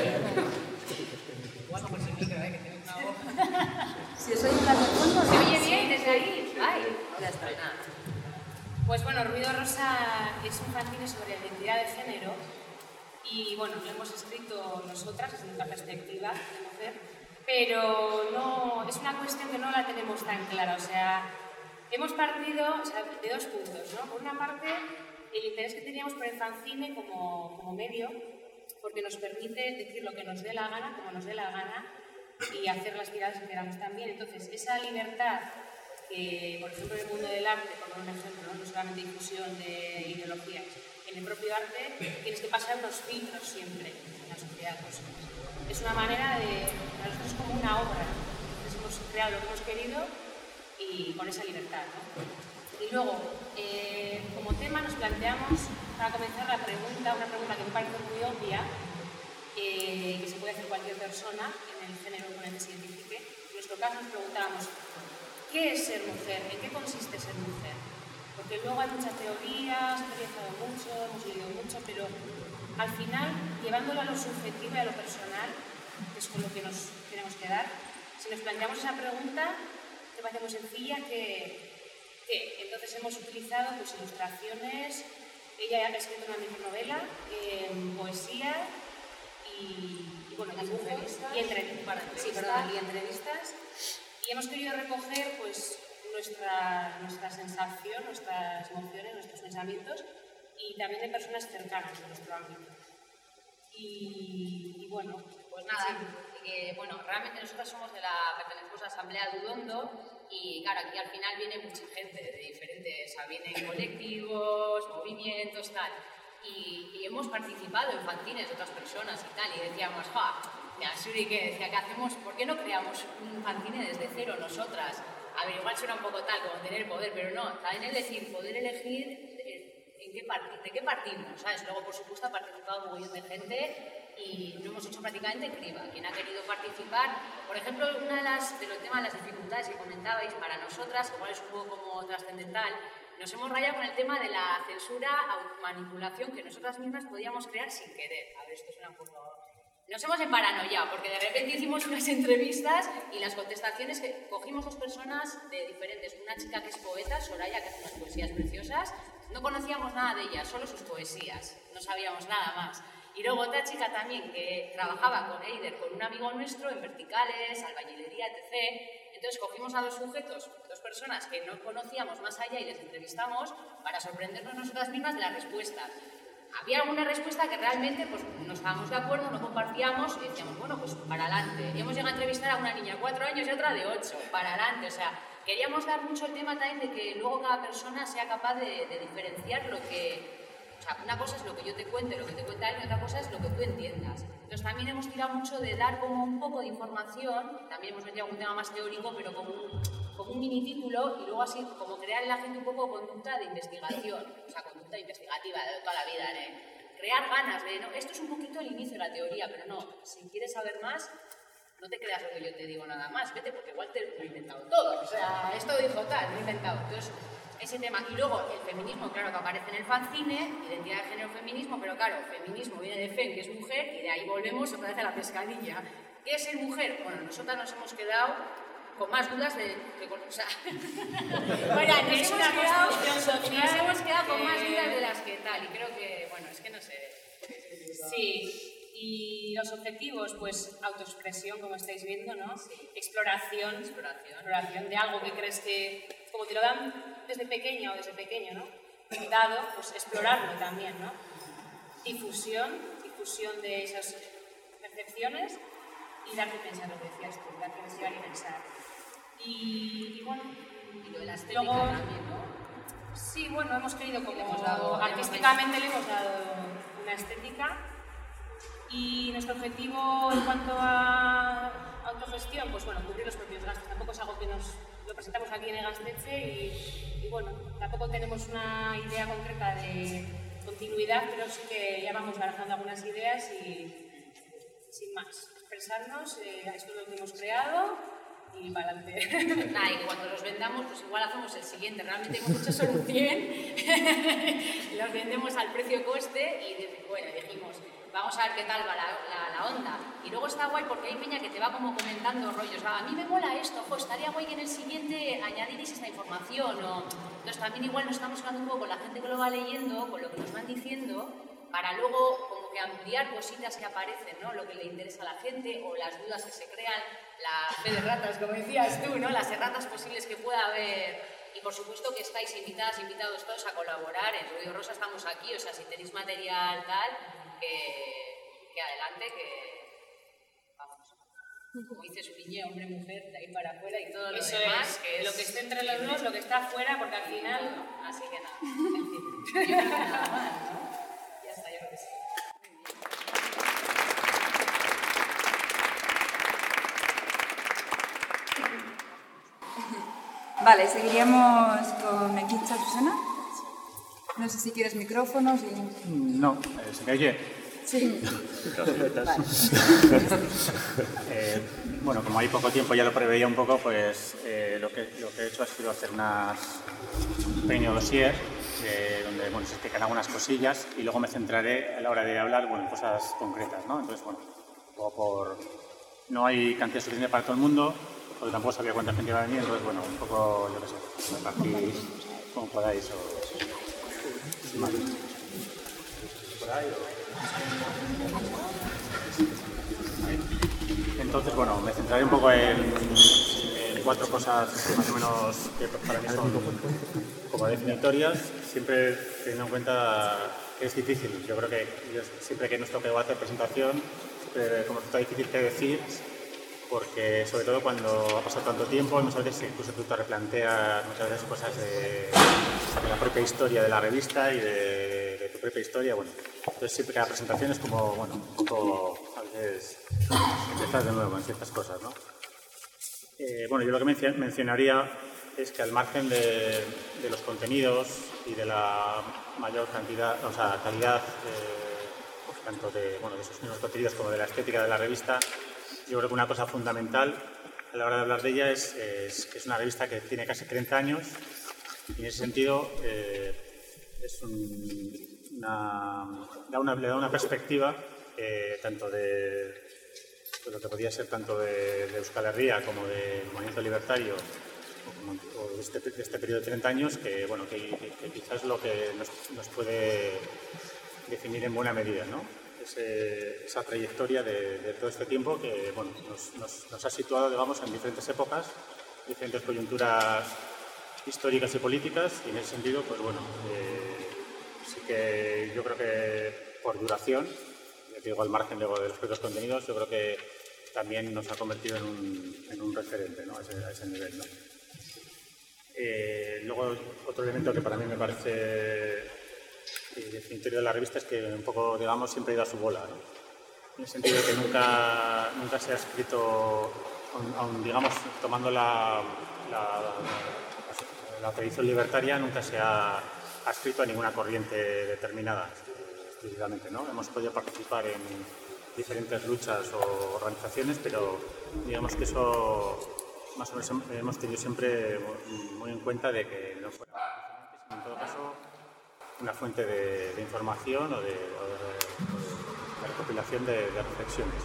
[SPEAKER 6] Igual no por el micro, eh, que tienes una voz.
[SPEAKER 1] Si os oye en las de fondo,
[SPEAKER 6] se oye bien desde ahí. Ay, ya está, nada. Pues bueno, Ruido Rosa es un fanzine sobre la identidad de género y bueno, lo hemos escrito nosotras desde nuestra perspectiva de mujer, pero no, es una cuestión que no la tenemos tan clara, o sea, hemos partido o sea, de dos puntos, ¿no? Por una parte, el interés que teníamos por el fanzine como, como medio, porque nos permite decir lo que nos dé la gana, como nos dé la gana, y hacer las tiradas que queramos también. Entonces, esa libertad que, por ejemplo, en el mundo del arte, por un ejemplo, no, no solamente difusión de ideologías, en el propio arte tienes que pasar unos filtros siempre en la sociedad. Pues, es una manera de, para nosotros es como una obra. Entonces, hemos creado lo que hemos querido y con esa libertad, ¿no? Y luego, eh, como tema nos planteamos, para comenzar la pregunta, una pregunta que me parece muy obvia, eh, que se puede hacer cualquier persona en el género con el que se identifique. En nuestro caso nos preguntábamos, ¿qué es ser mujer? ¿En qué consiste ser mujer? Porque luego hay muchas teorías, hemos pensado mucho, hemos leído mucho, pero al final, llevándolo a lo subjetivo y a lo personal, que es con lo que nos queremos quedar, si nos planteamos esa pregunta, que parece muy sencilla, que, que entonces hemos utilizado pues, ilustraciones, ella ha escrito una micronovela, eh, poesía y, y bueno, dibujos y entrevistas, sí, perdón, y entrevistas, y hemos querido recoger pues, nuestra, nuestra sensación, nuestras emociones, nuestros pensamientos y también de personas cercanas de nuestro ámbito. Y, y bueno,
[SPEAKER 10] pues nada, sí. que, bueno, realmente nosotros somos de la, pertenecemos a la Asamblea de Udondo y claro, aquí al final viene mucha gente de diferentes, o sea, vienen colectivos, movimientos, tal, y, y hemos participado en fanzines de otras personas y tal, y decíamos, ja, ya, Suri, ¿qué? Decía, ¿qué hacemos? ¿Por qué no creamos un fanzine desde cero nosotras? A ver, igual suena un poco tal como tener poder, pero no, también es decir, poder elegir en qué part- de qué partimos, ¿sabes? Luego, por supuesto, ha participado un montón de gente y lo hemos hecho prácticamente en criba. Quien ha querido participar, por ejemplo, una de las, de los temas de las dificultades que comentabais para nosotras, igual es un poco como trascendental, nos hemos rayado con el tema de la censura, manipulación que nosotras mismas podíamos crear sin querer. A ver, esto suena un poco... Nos hemos emparanoiado porque de repente hicimos unas entrevistas y las contestaciones que cogimos dos personas de diferentes. Una chica que es poeta, Soraya, que hace unas poesías preciosas. No conocíamos nada de ella, solo sus poesías. No sabíamos nada más. Y luego otra chica también que trabajaba con Eider, con un amigo nuestro, en verticales, albañilería, etcétera. Entonces cogimos a dos sujetos, dos personas que no conocíamos más allá y les entrevistamos para sorprendernos nosotras mismas de las respuestas. Había alguna respuesta que realmente pues, no estábamos de acuerdo, no compartíamos y decíamos, bueno, pues para adelante. Y hemos llegado a entrevistar a una niña de cuatro años y otra de ocho, para adelante. O sea, queríamos dar mucho el tema también de que luego cada persona sea capaz de, de diferenciar lo que O sea, una cosa es lo que yo te cuente, lo que te cuenta él, y otra cosa es lo que tú entiendas. Entonces también hemos tirado mucho de dar como un poco de información, también hemos metido algún tema más teórico, pero como un, como un mini título, y luego así como crear en la gente un poco conducta de investigación, o sea, conducta investigativa de toda la vida, ¿eh? Crear ganas de, no, esto es un poquito el inicio de la teoría, pero no, si quieres saber más, no te creas lo que yo te digo nada más, vete, porque igual te lo he inventado todo, o sea, esto dijo tal, lo he inventado. Entonces, ese tema. Y luego el feminismo, claro, que aparece en el fanzine, identidad de género, feminismo, pero claro, feminismo viene de fem, que es mujer, y de ahí volvemos otra vez a la pescadilla. ¿Qué es ser mujer? Bueno, nosotras nos hemos quedado con más dudas de... de o sea, bueno, nos
[SPEAKER 6] es
[SPEAKER 10] hemos
[SPEAKER 6] una
[SPEAKER 10] quedado,
[SPEAKER 6] construcción social
[SPEAKER 10] nos hemos quedado con
[SPEAKER 6] que-
[SPEAKER 10] más dudas de las que tal, y creo que, bueno, es que no sé...
[SPEAKER 6] Sí, y los objetivos, pues autoexpresión, como estáis viendo, ¿no?
[SPEAKER 10] Sí.
[SPEAKER 6] Exploración,
[SPEAKER 10] Exploración.
[SPEAKER 6] exploración de algo que crees que, como te lo dan desde pequeña o desde pequeño, ¿no? Dado, pues explorarlo también, ¿no? Difusión, difusión de esas percepciones y darte a pensar, lo que decías tú, darte a investigar y pensar. Y, y bueno,
[SPEAKER 10] Y lo de la estética
[SPEAKER 6] luego,
[SPEAKER 10] también, ¿no?
[SPEAKER 6] sí, bueno, hemos querido como
[SPEAKER 10] Le hemos dado- le hemos
[SPEAKER 6] artísticamente le hemos dado una estética. Y nuestro objetivo en cuanto a autogestión, pues bueno, cubrir los propios gastos. Tampoco es algo que nos lo presentamos aquí en Egasteche y, y bueno, tampoco tenemos una idea concreta de continuidad, pero sí que ya vamos barajando algunas ideas y sin más, expresarnos, eh, esto es lo que hemos creado y para adelante.
[SPEAKER 10] Nada, y cuando los vendamos, pues igual hacemos el siguiente. Realmente hemos hecho solo un cien, los vendemos al precio-coste y dice- bueno, dijimos, vamos a ver qué tal va la, la, la onda. Y luego está guay porque hay peña que te va como comentando rollos, ah, a mí me mola esto, jo, estaría guay que en el siguiente añadiréis esta información. O... Entonces también igual nos estamos quedando un poco con la gente que lo va leyendo, con lo que nos van diciendo, para luego como que ampliar cositas que aparecen, ¿no? Lo que le interesa a la gente o las dudas que se crean, la fe de ratas, como decías tú, ¿no? Las erratas posibles que pueda haber. Y por supuesto que estáis invitadas, invitados todos a colaborar. En Ruido Rosa estamos aquí, o sea, si tenéis material tal, que, que adelante, que vamos. Como dice su niña, hombre, mujer, de ahí para afuera y todo lo
[SPEAKER 6] Eso
[SPEAKER 10] demás.
[SPEAKER 6] es,
[SPEAKER 10] Que es
[SPEAKER 6] lo que esté entre los dos, lo que está afuera, porque al final...
[SPEAKER 10] Así que nada, en fin. Yo creo que nada más, ¿no? Ya está, yo creo que sí.
[SPEAKER 1] Vale, seguiríamos con Equitza, Susana. No sé si quieres micrófonos y...
[SPEAKER 11] No, eh, ¿se me oye?
[SPEAKER 1] Sí. Vale.
[SPEAKER 11] Eh, bueno, como hay poco tiempo, ya lo preveía un poco, pues eh, lo, que, lo que he hecho ha sido hacer unas, un pequeño dossier eh, donde bueno, se explican algunas cosillas y luego me centraré a la hora de hablar bueno, en cosas concretas, ¿no? Entonces, bueno, como por... no hay cantidad suficiente para todo el mundo, porque tampoco sabía cuánta gente iba a venir, entonces, bueno, un poco, yo qué sé, repartís como podáis o... sin más. ¿Por ahí o...? Entonces, bueno, me centraré un poco en, en cuatro cosas más o menos que para mí son como definitorias, siempre teniendo en cuenta que es difícil. Yo creo que yo, siempre que nos toque hacer presentación, siempre como está difícil que decir, porque sobre todo cuando ha pasado tanto tiempo, muchas veces incluso tú te replanteas muchas veces cosas de, de la propia historia de la revista y de, de tu propia historia. Bueno, entonces siempre cada presentación es como, bueno, un poco, a veces, empezar de nuevo en ciertas cosas, ¿no? Eh, bueno, yo lo que mencio- mencionaría es que al margen de, de los contenidos y de la mayor cantidad, o sea, calidad, eh, tanto de, bueno, de esos mismos contenidos como de la estética de la revista, yo creo que una cosa fundamental a la hora de hablar de ella es, es que es una revista que tiene casi treinta años y en ese sentido eh, es un, una, da una, le da una perspectiva eh, tanto de, de lo que podía ser tanto de, de Euskal Herria como del movimiento libertario o, como, o de, este, de este periodo de treinta años que, bueno, que, que, que quizás es lo que nos, nos puede definir en buena medida, ¿no? Ese, esa trayectoria de, de todo este tiempo que bueno, nos, nos, nos ha situado digamos, en diferentes épocas, diferentes coyunturas históricas y políticas y en ese sentido, pues bueno, eh, sí que yo creo que por duración, ya te digo al margen luego de los propios contenidos, yo creo que también nos ha convertido en un, en un referente, ¿no? a, ese, a ese nivel, ¿no? Eh, luego otro elemento que para mí me parece definitorio de la revista es que un poco, digamos, siempre ha ido a su bola, ¿no? En el sentido de que nunca, nunca se ha escrito, aun, aun, digamos, tomando la, la, la, la tradición libertaria, nunca se ha, ha escrito a ninguna corriente determinada, explícitamente, ¿no? Hemos podido participar en diferentes luchas o organizaciones, pero digamos que eso más o menos hemos tenido siempre muy en cuenta de que no fuera, sino en todo caso, una fuente de, de información o de, o de, o de recopilación de, de reflexiones.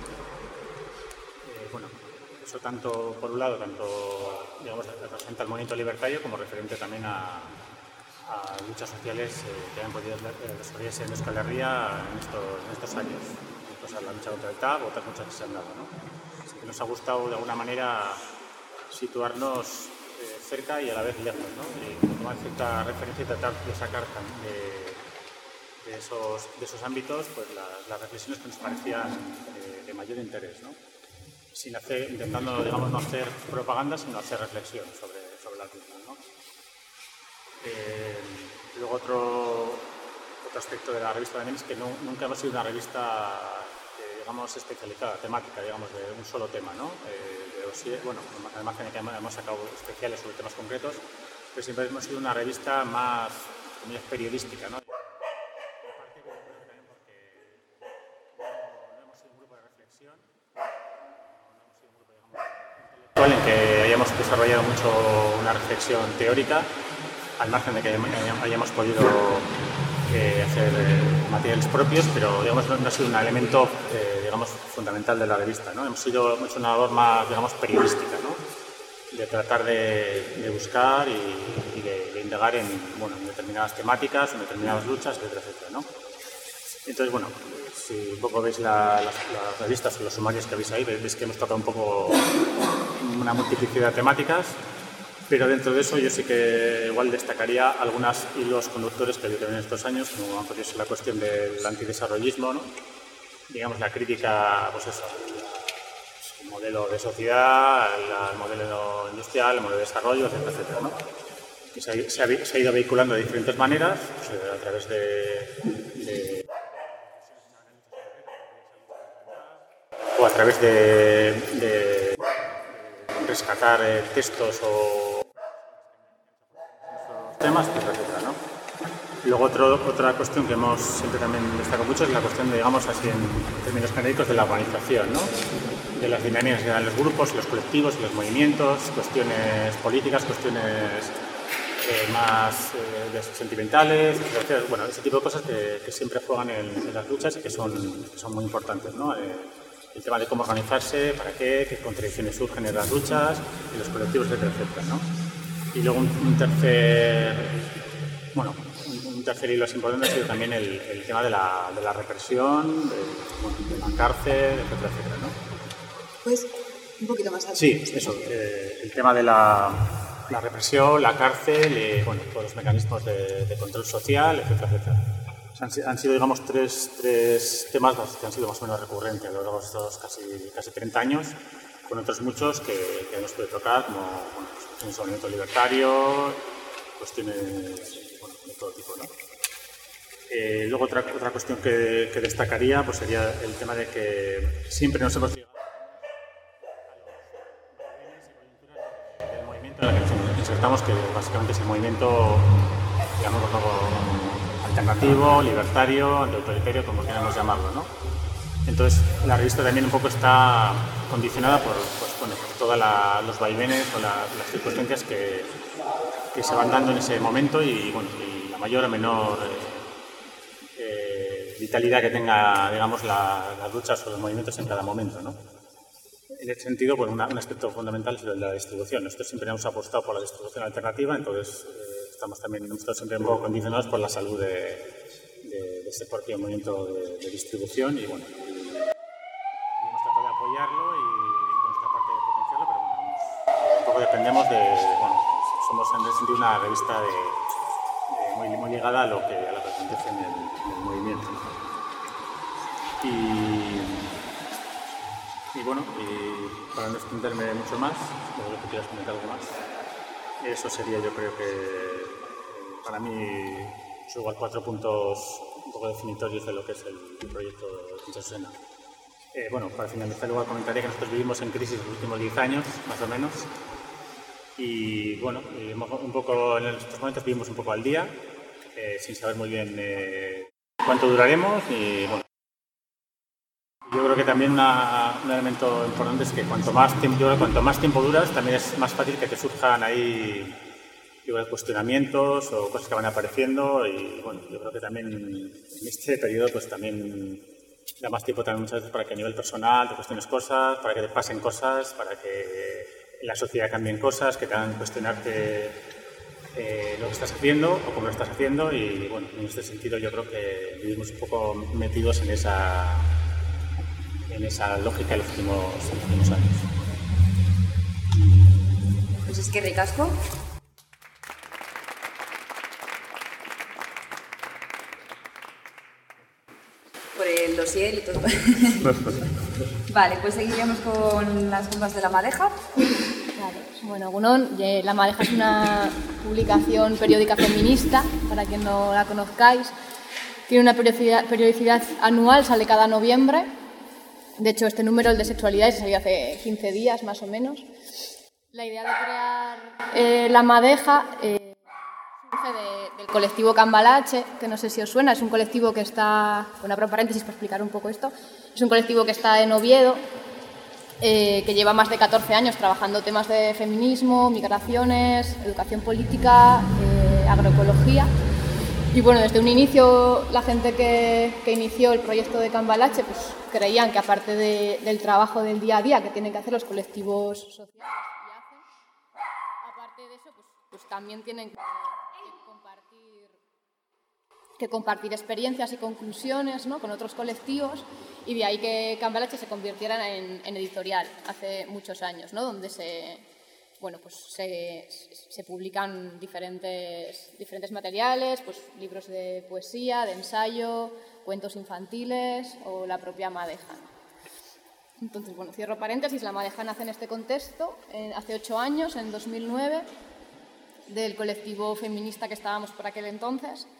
[SPEAKER 11] Eh, bueno, eso tanto, por un lado, tanto, digamos, representa el movimiento libertario como referente también a, a luchas sociales eh, que han podido desarrollarse en Euskal Herria en estos, en estos años. Pues la lucha contra el T A B, otras muchas que se han dado, ¿no? Así que nos ha gustado de alguna manera situarnos eh, cerca y a la vez lejos, ¿no? Y tomar cierta referencia y tratar de sacar de, de, esos, de esos ámbitos pues las, las reflexiones que nos parecían eh, de mayor interés, ¿no? Sin hacer, intentando, digamos, no hacer propaganda, sino hacer reflexión sobre, sobre las mismas, ¿no? Eh, luego otro, otro aspecto de la revista también es que no, nunca hemos sido una revista digamos, especializada, temática, digamos, de un solo tema, ¿no? Eh, pero sí, bueno, además de que hemos sacado especiales sobre temas concretos, pero siempre hemos sido una revista más, más periodística, ¿no? Aparte, creo que también porque no hemos sido un grupo de reflexión, no hemos sido un grupo, digamos, intelectual en que hayamos desarrollado mucho una reflexión teórica, al margen de que hayamos podido eh, hacer eh, materiales propios, pero digamos no, no ha sido un elemento eh, digamos fundamental de la revista, ¿no? Hemos sido hemos hecho una labor más digamos periodística, ¿no? De tratar de, de buscar y, y de, de indagar en, bueno, en determinadas temáticas, en determinadas luchas, etcétera, etcétera, ¿no? Entonces, bueno, si un poco veis la, las, las revistas o los sumarios que veis ahí, veis que hemos tocado un poco una multiplicidad de temáticas. Pero dentro de eso yo sí que igual destacaría algunos hilos conductores que ha habido en estos años, como podría ser la cuestión del antidesarrollismo, ¿no? Digamos la crítica, pues eso, el modelo de sociedad, el modelo industrial, el modelo de desarrollo, etcétera, etcétera, ¿no? Que se ha, se ha, se ha ido vehiculando de diferentes maneras, pues, a través de, de o a través de, de rescatar eh, textos o temas, etcétera, etcétera, ¿no? Luego otro, otra cuestión que hemos siempre también destacado mucho es la cuestión, digamos así en términos genéricos, de la organización, ¿no? De las dinámicas de los grupos, los colectivos, los movimientos, cuestiones políticas, cuestiones eh, más eh, sentimentales, etcétera, etcétera. Bueno, ese tipo de cosas que, que siempre juegan en, en las luchas y que son, que son muy importantes, ¿no? Eh, el tema de cómo organizarse, para qué, qué contradicciones surgen en las luchas, en los colectivos, etcétera, etcétera, ¿no? Y luego un, un tercer, bueno, un, un tercer hilo importante ha sido también el, el tema de la, de la represión, de, bueno, de la cárcel, etcétera, etcétera, ¿no?
[SPEAKER 1] Pues un poquito más alto.
[SPEAKER 11] Sí, eso, eh, el tema de la, la represión, la cárcel, y, bueno, todos los mecanismos de, de control social, etcétera, etcétera. Han, han sido, digamos, tres, tres temas que han sido más o menos recurrentes a lo largo de estos casi, casi treinta años, con otros muchos que, que nos puede tocar, como bueno, cuestiones de movimiento libertario, cuestiones bueno, de todo tipo, ¿no? Eh, luego otra, otra cuestión que, que destacaría pues sería el tema de que siempre nos hemos llegado a los del movimiento en el que nos insertamos, que básicamente es el movimiento, digamos, alternativo, libertario, antiautoritario, como queramos llamarlo, ¿no? Entonces, la revista también un poco está condicionada por, pues, bueno, por todos los vaivenes o la, las circunstancias que, que se van dando en ese momento y, bueno, y la mayor o menor eh, eh, vitalidad que tenga, digamos, la, las luchas o los movimientos en cada momento, ¿no? En ese sentido, pues, una, un aspecto fundamental es la distribución. Nosotros siempre hemos apostado por la distribución alternativa, entonces eh, estamos también hemos estado siempre un poco condicionados por la salud de, de, de ese propio movimiento de, de distribución y, bueno, apoyarlo y con nuestra parte de potenciarlo, pero bueno, un poco dependemos de, bueno, somos en ese sentido una revista de, de muy, muy ligada a lo que, a lo que acontece en el, en el movimiento, ¿no? Y, y bueno, y para no extenderme mucho más, creo que quieras comentar algo más, eso sería yo creo que para mí pues igual cuatro puntos un poco definitorios de lo que es el proyecto de Azucena. Eh, bueno, para finalizar, luego comentaría que nosotros vivimos en crisis los últimos diez años, más o menos. Y bueno, vivimos un poco, en estos momentos vivimos un poco al día, eh, sin saber muy bien eh, cuánto duraremos. Y bueno, yo creo que también una, un elemento importante es que cuanto más tiempo, yo creo que cuanto más tiempo duras, también es más fácil que te surjan ahí igual, cuestionamientos o cosas que van apareciendo. Y bueno, yo creo que también en este periodo pues también da más tiempo también muchas veces para que a nivel personal te cuestiones cosas, para que te pasen cosas, para que en la sociedad cambien cosas, que te hagan cuestionarte eh, lo que estás haciendo o cómo lo estás haciendo. Y bueno, en este sentido yo creo que vivimos un poco metidos en esa, en esa lógica en los últimos, en los últimos años.
[SPEAKER 1] Pues es que ricasco. Por el dossier y todo. Vale, pues seguiríamos con las bombas de La Madeja.
[SPEAKER 12] Vale. Bueno, Gunón, La Madeja es una publicación periódica feminista, para quien no la conozcáis. Tiene una periodicidad, periodicidad anual, sale cada noviembre. De hecho, este número, el de sexualidad, se salió hace quince días más o menos. La idea de crear eh, La Madeja eh, surge de, del colectivo Cambalache, que no sé si os suena, es un colectivo que está, bueno, abro paréntesis para explicar un poco esto, es un colectivo que está en Oviedo, eh, que lleva más de catorce años trabajando temas de feminismo, migraciones, educación política, eh, agroecología. Y bueno, desde un inicio la gente que, que inició el proyecto de Cambalache pues, creían que aparte de, del trabajo del día a día que tienen que hacer los colectivos sociales y hacen, aparte de eso pues, pues también tienen que, que, compartir, que compartir experiencias y conclusiones, ¿no?, con otros colectivos, y de ahí que Cambalache se convirtiera en, en editorial hace muchos años, ¿no?, donde se... Bueno, pues se, se publican diferentes, diferentes materiales, pues libros de poesía, de ensayo, cuentos infantiles o la propia Madeja. Entonces, bueno, cierro paréntesis, La Madeja nace en este contexto, eh, hace ocho años, en dos mil nueve, del colectivo feminista que estábamos por aquel entonces.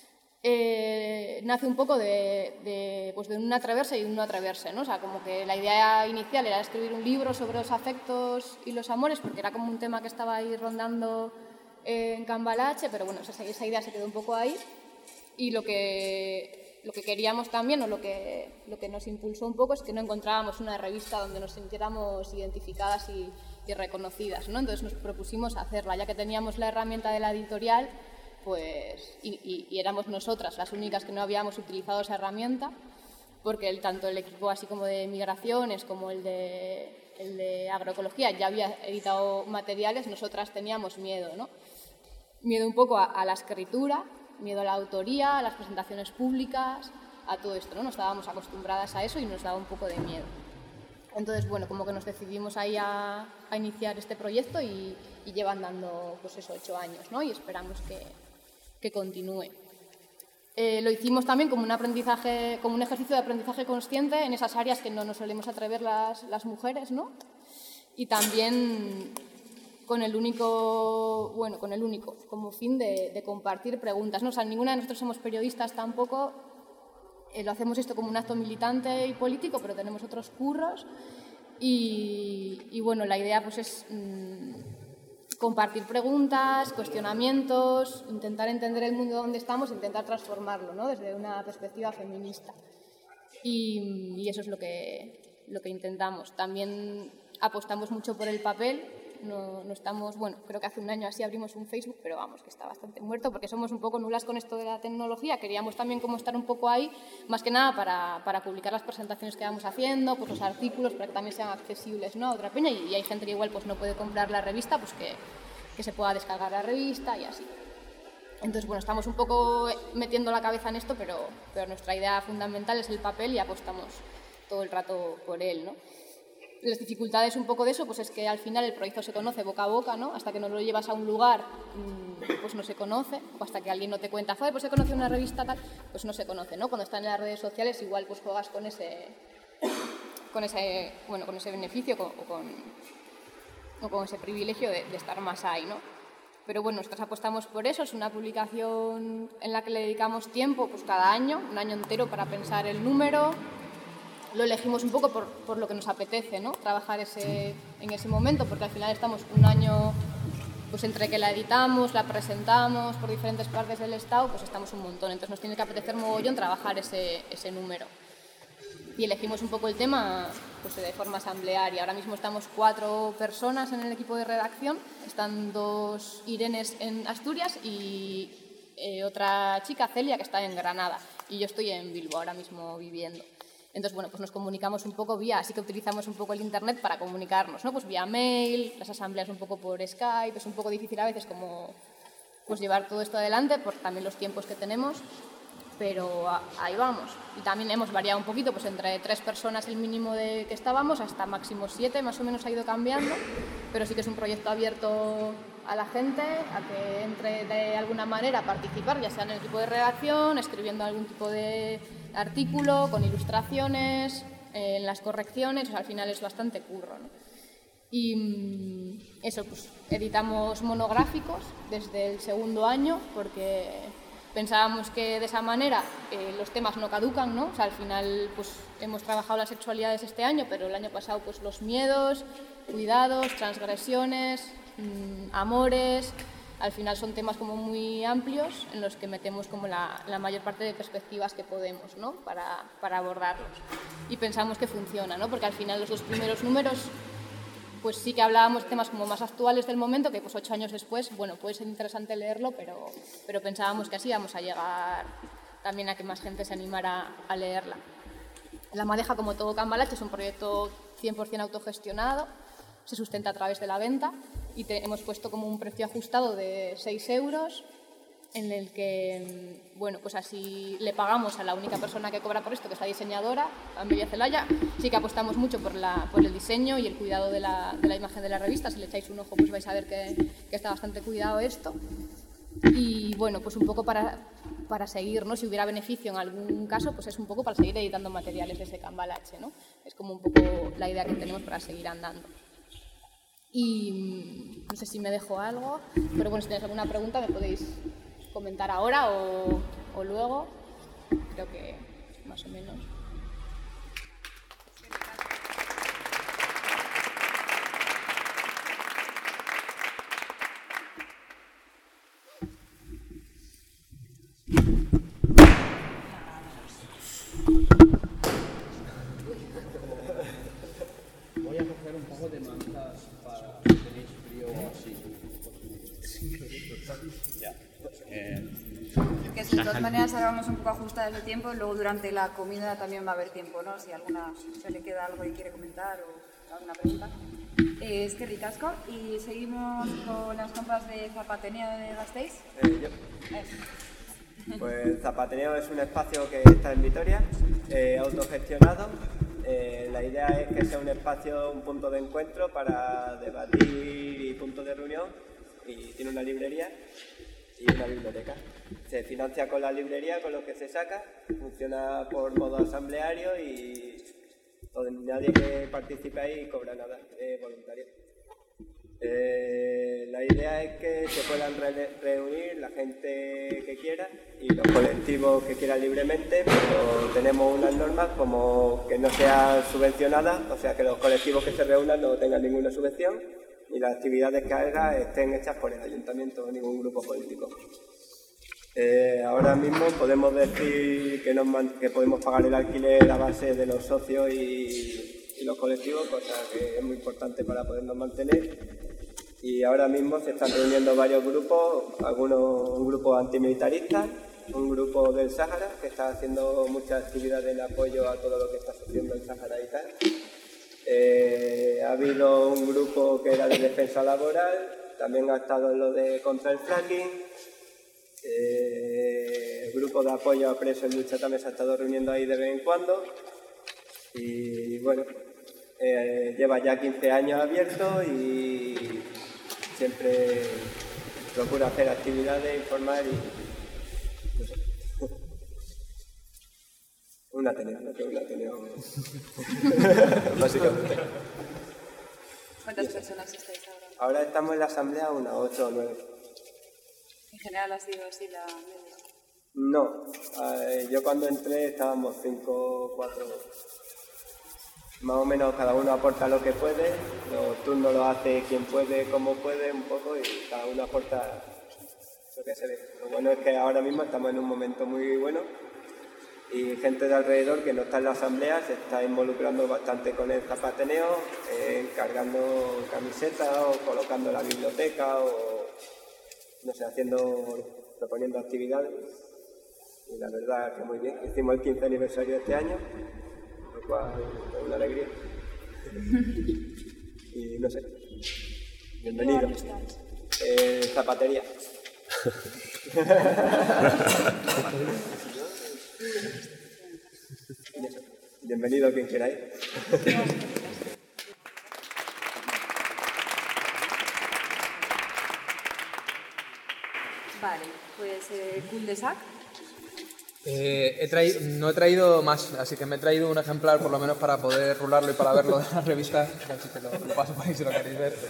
[SPEAKER 12] Eh, nace un poco de, de, pues de un atreverse y un no atreverse, ¿no? O sea, como que la idea inicial era escribir un libro sobre los afectos y los amores, porque era como un tema que estaba ahí rondando en Cambalache, pero bueno, esa, esa idea se quedó un poco ahí, y lo que, lo que queríamos también, o lo que, lo que nos impulsó un poco, es que no encontrábamos una revista donde nos sintiéramos identificadas y, y reconocidas, ¿no? Entonces nos propusimos hacerla, ya que teníamos la herramienta de la editorial, pues, y, y, y éramos nosotras las únicas que no habíamos utilizado esa herramienta, porque el, tanto el equipo así como de migraciones como el de, el de agroecología ya había editado materiales, nosotras teníamos miedo, ¿no? Miedo un poco a, a la escritura, miedo a la autoría, a las presentaciones públicas, a todo esto, ¿no? No estábamos acostumbradas a eso y nos daba un poco de miedo. Entonces, bueno, como que nos decidimos ahí a, a iniciar este proyecto y, y llevan dando, pues eso, ocho años, ¿no? Y esperamos que, que continúe. Eh, lo hicimos también como un aprendizaje, como un ejercicio de aprendizaje consciente en esas áreas que no nos solemos atrever las, las mujeres, ¿no? Y también con el único, bueno, con el único, como fin de, de compartir preguntas, ¿no? O sea, ninguna de nosotros somos periodistas tampoco, eh, lo hacemos esto como un acto militante y político, pero tenemos otros curros y, y bueno, la idea pues es mmm, compartir preguntas, cuestionamientos, intentar entender el mundo donde estamos, intentar transformarlo, ¿no?, desde una perspectiva feminista. Y, y eso es lo que, lo que intentamos. También apostamos mucho por el papel. No, no estamos, bueno, creo que hace un año así abrimos un Facebook, pero vamos, que está bastante muerto porque somos un poco nulas con esto de la tecnología. Queríamos también como estar un poco ahí, más que nada para, para publicar las presentaciones que vamos haciendo, pues los artículos, para que también sean accesibles, ¿no?, a otra peña, y, y hay gente que igual pues no puede comprar la revista, pues que, que se pueda descargar la revista y así. Entonces, bueno, estamos un poco metiendo la cabeza en esto, pero, pero nuestra idea fundamental es el papel y apostamos todo el rato por él, ¿no? Las dificultades un poco de eso pues es que al final el proyecto se conoce boca a boca, ¿no? Hasta que no lo llevas a un lugar pues no se conoce, o hasta que alguien no te cuenta, joder, pues se conoce una revista tal, pues no se conoce, ¿no? Cuando están en las redes sociales igual pues juegas con ese, con ese, bueno, con ese beneficio o con, o con ese privilegio de, de estar más ahí, ¿no? pero bueno, nosotros apostamos por eso. Es una publicación en la que le dedicamos tiempo, pues cada año, un año entero para pensar el número. Lo elegimos un poco por, por lo que nos apetece, ¿no? Trabajar ese, en ese momento, porque al final estamos un año, pues entre que la editamos, la presentamos por diferentes partes del Estado, pues estamos un montón. Entonces nos tiene que apetecer mogollón trabajar ese, ese número. Y elegimos un poco el tema pues, de forma asamblearia. Ahora mismo estamos cuatro personas en el equipo de redacción. Están dos Irenes en Asturias y eh, otra chica, Celia, que está en Granada. Y yo estoy en Bilbo ahora mismo viviendo. Entonces, bueno, pues nos comunicamos un poco vía, así que utilizamos un poco el internet para comunicarnos, ¿no? Pues vía mail, las asambleas un poco por Skype, es un poco difícil a veces como pues llevar todo esto adelante por también los tiempos que tenemos, pero ahí vamos. Y también hemos variado un poquito, pues entre tres personas el mínimo de que estábamos hasta máximo siete, más o menos ha ido cambiando, pero sí que es un proyecto abierto a la gente, a que entre de alguna manera a participar, ya sea en el equipo de redacción, escribiendo algún tipo de artículo, con ilustraciones, eh, en las correcciones, o sea, al final es bastante curro, ¿no? Y eso, pues editamos monográficos desde el segundo año, porque pensábamos que de esa manera eh, los temas no caducan, ¿no? O sea, al final pues hemos trabajado las sexualidades este año, pero el año pasado pues los miedos, cuidados, transgresiones, mmm, amores. Al final son temas como muy amplios en los que metemos como la, la mayor parte de perspectivas que podemos, ¿no? para, para abordarlos. Y pensamos que funciona, ¿no? Porque al final los dos primeros números pues sí que hablábamos de temas como más actuales del momento, que pues ocho años después, bueno, puede ser interesante leerlo, pero, pero pensábamos que así íbamos a llegar también a que más gente se animara a leerla. La Madeja, como todo Cambalache, es un proyecto cien por cien autogestionado, se sustenta a través de la venta y te, hemos puesto como un precio ajustado de seis euros en el que, bueno, pues así le pagamos a la única persona que cobra por esto, que es la diseñadora, Amelia Celaya. Sí que apostamos mucho por, la, por el diseño y el cuidado de la, de la imagen de la revista. Si le echáis un ojo, pues vais a ver que, que está bastante cuidado esto. Y bueno, pues un poco para, para seguir, ¿no? Si hubiera beneficio en algún caso, pues es un poco para seguir editando materiales desde Cambalache, ¿no? Es como un poco la idea que tenemos para seguir andando. Y no sé si me dejo algo, pero bueno, si tenéis alguna pregunta me podéis comentar ahora o, o luego. Creo que más o menos.
[SPEAKER 13] Voy a coger un poco de mantas para que tenéis frío así. Ya. Eh,
[SPEAKER 1] que si de todas maneras ahora vamos un poco ajustadas de tiempo, luego durante la comida también va a haber tiempo, ¿no? Si alguna se le queda algo y quiere comentar o alguna pregunta. Eh, es que ricasco. Y seguimos con las compas de Zapateneo de Gasteiz.
[SPEAKER 14] Eh, yo. Eh. Pues Zapateneo es un espacio que está en Vitoria, eh, autogestionado. Eh, la idea es que sea un espacio, un punto de encuentro para debatir y punto de reunión, y tiene una librería y una biblioteca. Se financia con la librería, con lo que se saca, funciona por modo asambleario y nadie que participe ahí cobra nada, es voluntario. Eh, la idea es que se puedan re reunir la gente que quiera y los colectivos que quieran libremente, pero tenemos unas normas como que no sea subvencionada, o sea que los colectivos que se reúnan no tengan ninguna subvención y las actividades que haga estén hechas por el ayuntamiento o ningún grupo político. Eh, ahora mismo podemos decir que, nos que podemos pagar el alquiler a base de los socios y, y los colectivos, cosa que es muy importante para podernos mantener. Y ahora mismo se están reuniendo varios grupos, algunos, un grupo antimilitarista, un grupo del Sáhara, que está haciendo muchas actividades en apoyo a todo lo que está sucediendo en Sáhara y tal. Eh, ha habido un grupo que era de defensa laboral, también ha estado en lo de contra el fracking. Eh, el grupo de apoyo a presos en lucha también se ha estado reuniendo ahí de vez en cuando. Y bueno, eh, lleva ya quince años abierto y siempre procura hacer actividades, informar y... no sé. Un Ateneo, no que un Ateneo... básicamente.
[SPEAKER 1] ¿Cuántas personas estáis ahora?
[SPEAKER 14] Ahora estamos en la asamblea unas ocho o nueve.
[SPEAKER 1] general ha sido así la media.
[SPEAKER 14] No, eh, yo cuando entré estábamos cinco, cuatro, más o menos cada uno aporta lo que puede, los turnos los hace quien puede, como puede, un poco, y cada uno aporta lo que se ve. Lo bueno es que ahora mismo estamos en un momento muy bueno y gente de alrededor que no está en la asamblea se está involucrando bastante con el Zapateneo, eh, encargando camisetas o colocando la biblioteca o, no sé, haciendo, proponiendo actividades. Y la verdad que muy bien. Hicimos el quince aniversario este año, lo cual es una alegría. Y no sé, bienvenido. Eh, zapatería. Bienvenido quien quiera ir.
[SPEAKER 1] Vale, pues eh, cul-de-sac.
[SPEAKER 15] Eh, he traído, no he traído más, así que me he traído un ejemplar por lo menos para poder rularlo y para verlo de la revista, así que lo, lo paso por ahí si lo queréis ver.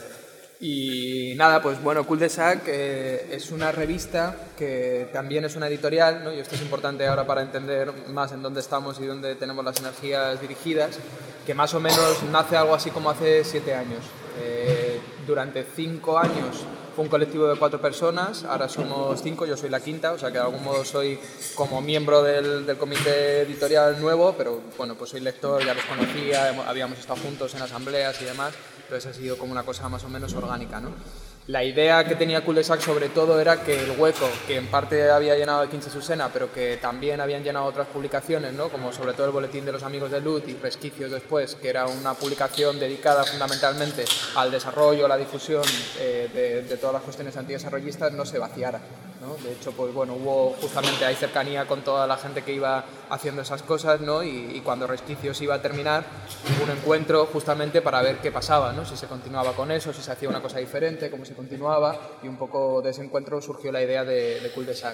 [SPEAKER 15] Y nada, pues bueno, Cul-de-sac eh, es una revista que también es una editorial, ¿no? Y esto es importante ahora para entender más en dónde estamos y dónde tenemos las energías dirigidas, que más o menos nace algo así como hace siete años. Eh, durante cinco años fue un colectivo de cuatro personas, ahora somos cinco, yo soy la quinta, o sea que de algún modo soy como miembro del, del comité editorial nuevo, pero bueno, pues soy lector, ya los conocía, habíamos estado juntos en asambleas y demás, entonces ha sido como una cosa más o menos orgánica, ¿no? La idea que tenía Cul-de-sac sobre todo era que el hueco, que en parte había llenado el quince Susena, pero que también habían llenado otras publicaciones, ¿no? Como sobre todo el Boletín de los Amigos de Luz y Resquicios después, que era una publicación dedicada fundamentalmente al desarrollo, a la difusión eh, de, de todas las cuestiones antidesarrollistas, no se vaciara, ¿no? De hecho, pues bueno, hubo justamente hay cercanía con toda la gente que iba haciendo esas cosas, ¿no? Y, y cuando Resquicios iba a terminar, hubo un encuentro justamente para ver qué pasaba, ¿no? Si se continuaba con eso, si se hacía una cosa diferente, cómo se continuaba, y un poco de ese encuentro surgió la idea de, de Cul-de-sac.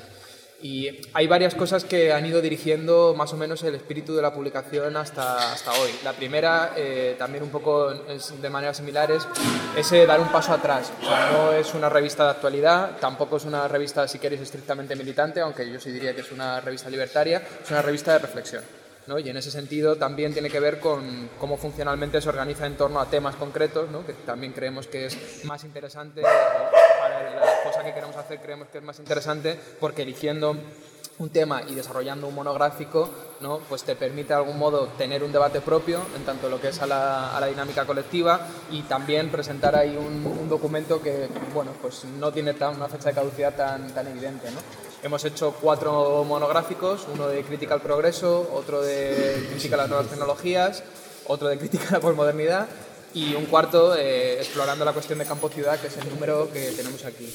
[SPEAKER 15] Y hay varias cosas que han ido dirigiendo más o menos el espíritu de la publicación hasta, hasta hoy. La primera, eh, también un poco es de maneras similares, es eh, dar un paso atrás. O sea, no es una revista de actualidad, tampoco es una revista, si queréis, estrictamente militante, aunque yo sí diría que es una revista libertaria, es una revista de reflexión, ¿no? Y en ese sentido también tiene que ver con cómo funcionalmente se organiza en torno a temas concretos, ¿no? Que también creemos que es más interesante, para la cosa que queremos hacer creemos que es más interesante porque eligiendo un tema y desarrollando un monográfico, ¿no? Pues te permite de algún modo tener un debate propio en tanto lo que es a la, a la dinámica colectiva y también presentar ahí un, un documento que, bueno, pues no tiene tan, una fecha de caducidad tan, tan evidente, ¿no? Hemos hecho cuatro monográficos, uno de crítica al progreso, otro de crítica a las nuevas tecnologías, otro de crítica a la posmodernidad y un cuarto eh, explorando la cuestión de campo-ciudad, que es el número que tenemos aquí.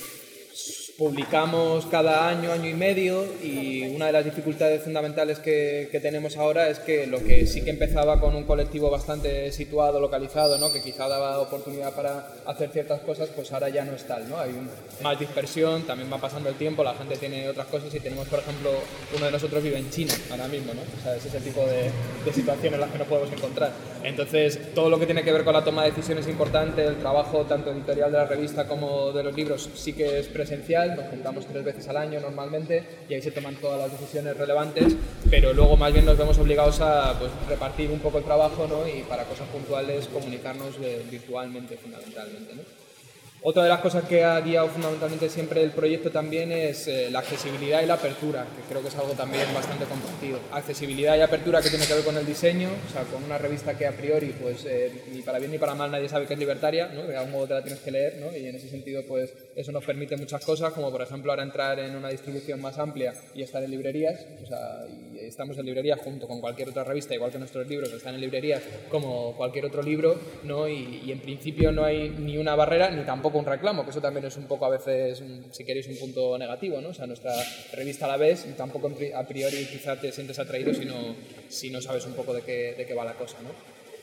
[SPEAKER 15] Publicamos cada año, año y medio, y una de las dificultades fundamentales que, que tenemos ahora es que lo que sí que empezaba con un colectivo bastante situado, localizado, ¿no? Que quizá daba oportunidad para hacer ciertas cosas, pues ahora ya no es tal, ¿no? Hay un, más dispersión, también va pasando el tiempo, la gente tiene otras cosas y tenemos, por ejemplo, uno de nosotros vive en China ahora mismo, ¿no? O sea, ese es el tipo de, de situaciones en las que nos podemos encontrar. Entonces, todo lo que tiene que ver con la toma de decisiones es importante, el trabajo tanto editorial de la revista como de los libros sí que es presencial. Nos juntamos tres veces al año normalmente y ahí se toman todas las decisiones relevantes, pero luego más bien nos vemos obligados a pues, repartir un poco el trabajo, ¿no? Y para cosas puntuales comunicarnos eh, virtualmente fundamentalmente, ¿no? Otra de las cosas que ha guiado fundamentalmente siempre el proyecto también es eh, la accesibilidad y la apertura, que creo que es algo también bastante compartido. Accesibilidad y apertura que tiene que ver con el diseño, o sea, con una revista que a priori, pues eh, ni para bien ni para mal nadie sabe que es libertaria, ¿no? De algún modo te la tienes que leer, ¿no? Y en ese sentido, pues eso nos permite muchas cosas, como por ejemplo ahora entrar en una distribución más amplia y estar en librerías, o sea, y estamos en librerías junto con cualquier otra revista, igual que nuestros libros están en librerías como cualquier otro libro, ¿no? Y, y en principio no hay ni una barrera ni tampoco un reclamo, que eso también es un poco a veces, si queréis, un punto negativo, ¿no? O sea, nuestra revista la ves y tampoco a priori quizá te sientes atraído si no, si no sabes un poco de qué, de qué va la cosa, ¿no?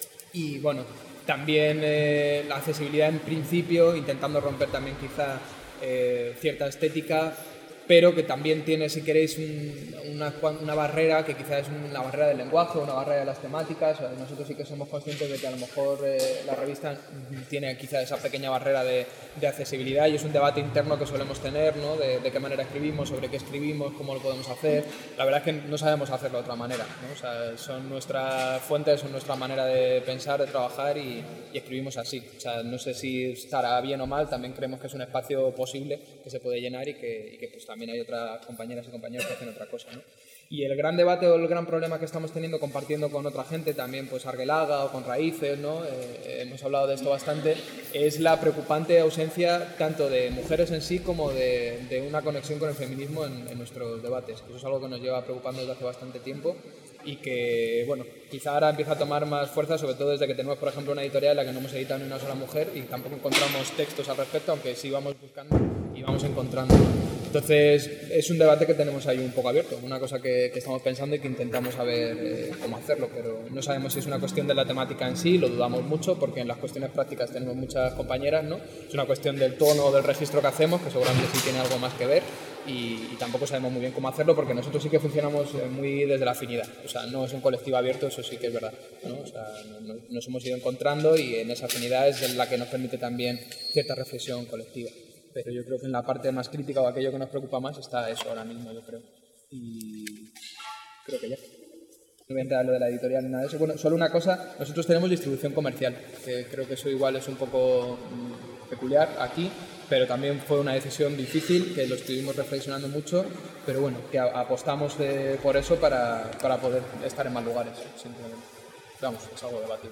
[SPEAKER 15] Y bueno, también eh, la accesibilidad en principio, intentando romper también quizá eh, cierta estética. pero que también tiene, si queréis, un, una, una barrera que quizás es una barrera del lenguaje, una barrera de las temáticas. O sea, nosotros sí que somos conscientes de que a lo mejor eh, la revista tiene quizás esa pequeña barrera de, de accesibilidad, y es un debate interno que solemos tener, ¿no? de, de qué manera escribimos, sobre qué escribimos, cómo lo podemos hacer. La verdad es que no sabemos hacerlo de otra manera, ¿no? O sea, son nuestras fuentes, son nuestra manera de pensar, de trabajar, y, y escribimos así. O sea, no sé si estará bien o mal, también creemos que es un espacio posible que se puede llenar, y que, y que pues, también hay otras compañeras y compañeros que hacen otra cosa, ¿no? Y el gran debate o el gran problema que estamos teniendo compartiendo con otra gente, también pues Argelaga o con Raíces, ¿no? Eh, hemos hablado de esto bastante, es la preocupante ausencia tanto de mujeres en sí como de, de una conexión con el feminismo en, en nuestros debates. Eso es algo que nos lleva preocupando desde hace bastante tiempo, y que, bueno, quizá ahora empieza a tomar más fuerza, sobre todo desde que tenemos, por ejemplo, una editorial en la que no hemos editado ni una sola mujer y tampoco encontramos textos al respecto, aunque sí vamos buscando y vamos encontrando. Entonces, es un debate que tenemos ahí un poco abierto, una cosa que, que estamos pensando y que intentamos saber eh, cómo hacerlo, pero no sabemos si es una cuestión de la temática en sí, lo dudamos mucho, porque en las cuestiones prácticas tenemos muchas compañeras, ¿no? Es una cuestión del tono o del registro que hacemos, que seguramente sí tiene algo más que ver, y, y tampoco sabemos muy bien cómo hacerlo, porque nosotros sí que funcionamos muy desde la afinidad, o sea, no es un colectivo abierto, eso sí que es verdad, ¿no? O sea, no, no, nos hemos ido encontrando, y en esa afinidad es la que nos permite también cierta reflexión colectiva. Pero yo creo que en la parte más crítica, o aquello que nos preocupa más, está eso ahora mismo, yo creo. Y creo que ya. No voy a entrar a lo de la editorial ni nada de eso. Bueno, solo una cosa, nosotros tenemos distribución comercial, que creo que eso igual es un poco peculiar aquí, pero también fue una decisión difícil, que lo estuvimos reflexionando mucho, pero bueno, que apostamos de, por eso para, para poder estar en más lugares, simplemente. Vamos, es algo debatible.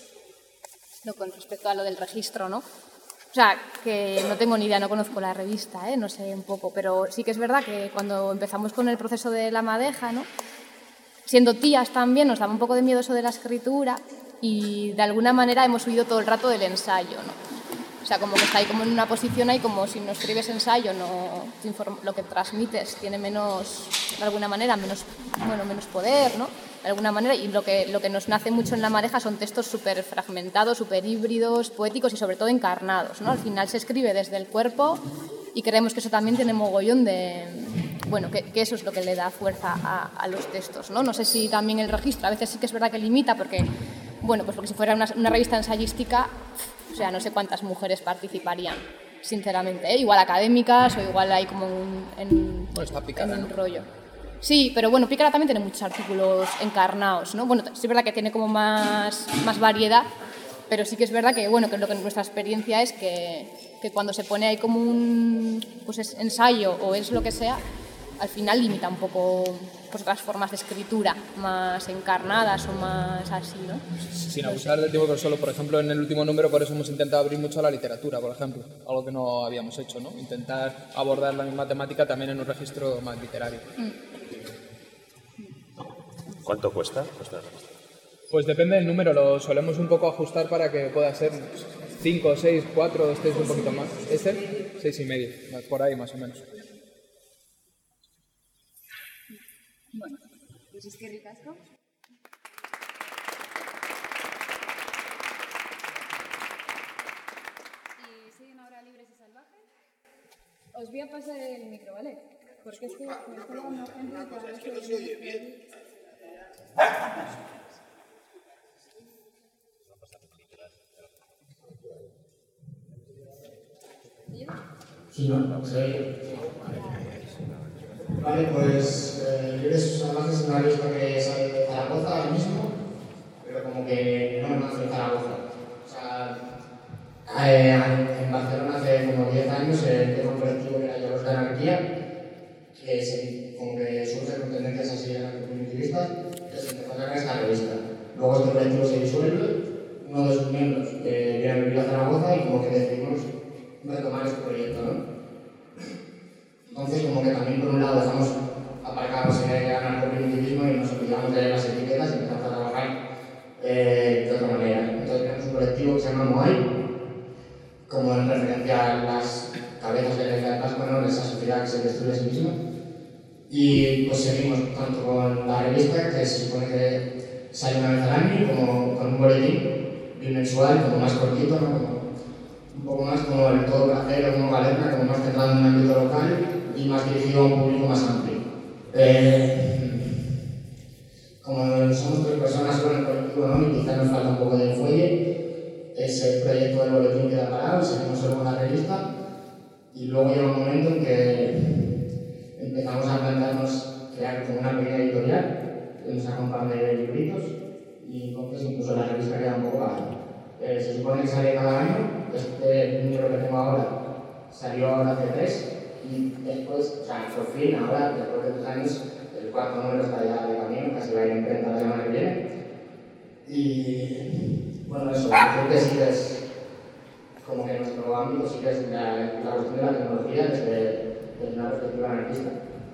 [SPEAKER 12] No, con respecto a lo del registro, ¿no? O sea, que no tengo ni idea, no conozco la revista, ¿eh? No sé un poco, pero sí que es verdad que cuando empezamos con el proceso de La Madeja, ¿no? Siendo tías también nos daba un poco de miedo eso de la escritura, y de alguna manera hemos huido todo el rato del ensayo, ¿no? O sea, como que está ahí como en una posición ahí, como si no escribes ensayo, no, lo que transmites tiene menos, de alguna manera, menos, bueno, menos poder, ¿no? De alguna manera, y lo que, lo que nos nace mucho en La Madeja son textos súper fragmentados, súper híbridos, poéticos y sobre todo encarnados, ¿no? Al final se escribe desde el cuerpo, y creemos que eso también tiene mogollón de... Bueno, que, que eso es lo que le da fuerza a, a los textos, ¿no? No sé si también el registro, a veces sí que es verdad que limita, porque, bueno, pues porque si fuera una, una revista ensayística, o sea, no sé cuántas mujeres participarían, sinceramente, ¿eh? Igual académicas o igual hay como un, en,
[SPEAKER 15] no, está picada,
[SPEAKER 12] en un
[SPEAKER 15] ¿no?
[SPEAKER 12] rollo. Sí, pero bueno, Pícara también tiene muchos artículos encarnados, ¿no? Bueno, sí es verdad que tiene como más, más variedad, pero sí que es verdad que, bueno, que lo que nuestra experiencia es que, que cuando se pone ahí como un pues es ensayo o es lo que sea, al final limita un poco pues, otras formas de escritura más encarnadas o más así, ¿no?
[SPEAKER 15] Sin abusar del tiempo, pero solo, por ejemplo, en el último número, por eso hemos intentado abrir mucho a la literatura, por ejemplo, algo que no habíamos hecho, ¿no? Intentar abordar la misma temática también en un registro más literario.
[SPEAKER 12] Mm.
[SPEAKER 16] ¿Cuánto cuesta?
[SPEAKER 15] Pues depende del número, lo solemos un poco ajustar para que pueda ser cinco, seis, cuatro, este es un poquito más. ¿Este? seis y medio, por ahí más o menos.
[SPEAKER 1] Bueno, pues es que ricasco. ¿Y siguen ahora libres y salvajes? Os voy a pasar el micro, ¿vale? Porque es que me estoy dando ejemplo para ver si no se oye bien.
[SPEAKER 17] Sí, no, se oye. Vale, pues eh, Libres y Salvajes es una revista que sale de Zaragoza ahora mismo, pero como que no nace en Zaragoza. O sea, eh, en Barcelona hace como diez años se empezó un colectivo que era Yolos de Anarquía, que se, como que surge con tendencias así anarcoprimitivistas, que se empezó a sacar esta revista. Luego este colectivo se disuelve, uno de sus miembros eh, viene a vivir a Zaragoza y como que decidimos retomar este proyecto, ¿no? Entonces, como que también por un lado dejamos aparcados ese anarcoprimitivismo y nos olvidamos de las etiquetas y empezamos a trabajar eh, de otra manera. Entonces tenemos un colectivo que se llama Moai, como en referencia a las cabezas de la isla de Pascua, ¿no? Esa sociedad que se destruye a sí misma. Y pues seguimos tanto con la revista, que se supone que sale una vez al año, como con un boletín bimensual, como más cortito, ¿no? Como un poco más como el todo placer o como Galerna, como más centrado en un ámbito local, y más dirigido a un público más amplio. Eh, como somos tres personas con el colectivo, ¿no? Y quizá nos falta un poco de fuelle, ese proyecto del boletín queda parado y seguimos solo con la revista, y luego llega un momento en que empezamos a plantearnos crear como una pequeña editorial, que nos haga un par de libritos, y entonces incluso la revista queda un poco baja. Eh, se supone que sale cada año, este número que tengo ahora salió ahora hace tres, y después, o sea, por fin, ahora, después de tres años, el cuarto número está ya de camino, casi va a ir en imprenta la semana que viene. Y bueno, eso, creo que sí que es como que nuestro ámbito sí que es la, la cuestión de la tecnología desde, desde una perspectiva anarquista.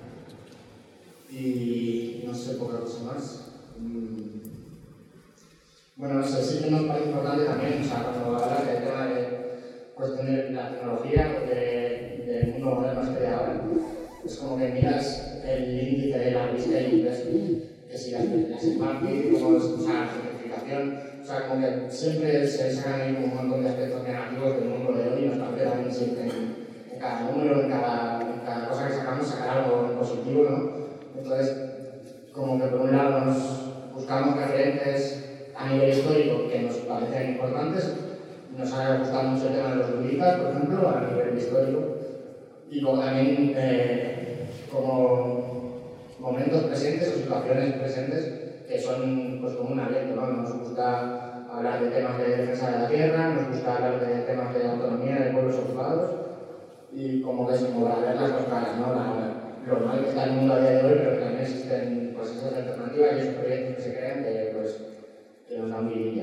[SPEAKER 17] Y no sé, poca cosa más. Mm. Bueno, no sé, sí que nos parece importante también, o sea, cuando hablas del tema de cuestión de la tecnología, de, del mundo moderno este de ahora, es como que miras el índice de la revista y ves que si las, las smart cities, como o sea, la gentrificación, o sea, como que siempre se sacan ahí un montón de aspectos negativos del mundo de hoy y nos parece también siempre en, en cada número, en cada, en cada cosa que sacamos, sacar algo positivo, ¿no? Entonces, como que por un lado nos buscamos referentes a nivel histórico que nos parecen importantes. Nos ha gustado mucho el tema de los ludistas, por ejemplo, a nivel histórico, y luego también eh, como momentos presentes o situaciones presentes que son pues, como un abierto, ¿no? Nos gusta hablar de temas de defensa de la tierra, nos gusta hablar de temas de autonomía de pueblos ocupados, y como ves, como para ver las dos caras, ¿no? La, lo mal que está el mundo a día de hoy, pero que también existen pues, esas alternativas y esos proyectos que se crean que, pues, que nos dan vidilla.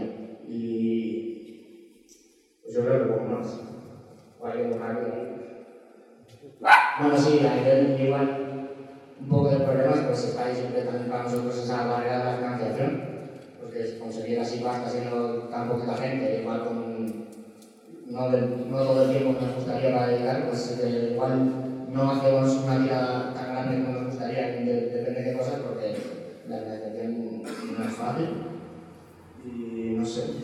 [SPEAKER 17] Y pues yo creo que poco más. O hay que dejar de... Bueno, sí, a nivel igual, un poco del problema es pues está ahí siempre también para nosotros esa barrera de la financiación, porque conseguir así pasta siendo tan poquita gente, igual con no, del, no todo el tiempo que nos gustaría para dedicar, pues eh, igual no hacemos una vida tan grande como nos gustaría, depende de qué cosas, porque la financiación no es fácil. Y no sé.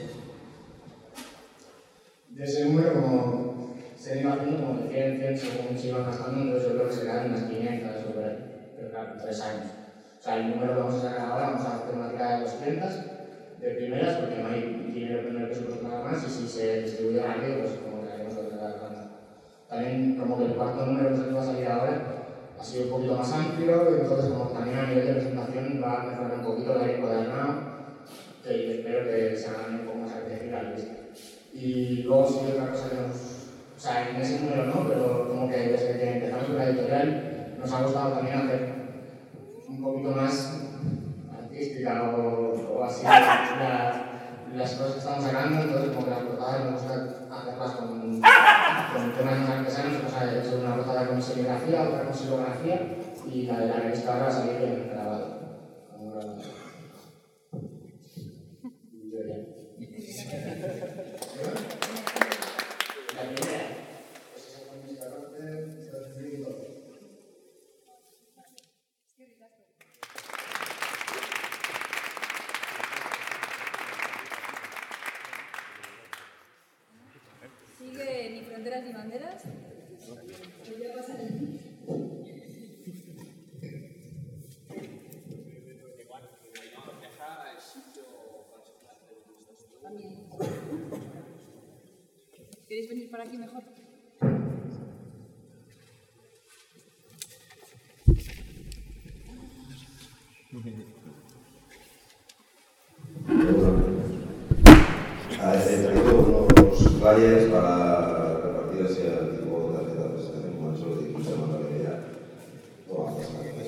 [SPEAKER 17] De ese número, como se iba haciendo como de cien, cien según se iban gastando, entonces yo creo que se quedan unas quinientas sobre, pero claro, en tres años. O sea, el número que vamos a sacar ahora, vamos a hacer una tirada de doscientas de primeras, porque no hay dinero en el presupuesto nada más, y si se distribuye rápido, pues como que haremos otra tanda. También, como que el cuarto número que va a salir ahora ha sido un poquito más amplio, y entonces, como también a nivel de presentación va a mejorar un poquito la encuadernado, que espero que se haga un poco más accesible a la vista. Y luego sí otra cosa que nos... O sea, en ese número no, pero como que desde que empezamos con la editorial nos ha gustado también hacer un poquito más artística o, o así la, las cosas que estamos sacando, entonces como que las portadas nos gusta hacerlas con, con temas más artesanos. O sea, he hecho una portada con serigrafía, otra con silografía, y la de la revista ahora va a salir bien grabada.
[SPEAKER 1] Sigue Ni Fronteras ni Banderas. Voy a pasar aquí. ¿Queréis venir para aquí mejor?
[SPEAKER 16] Ah, he traído unos flyers para repartir así al tipo de tarjeta de presentación, como eso de quince más la idea. No vamos a ver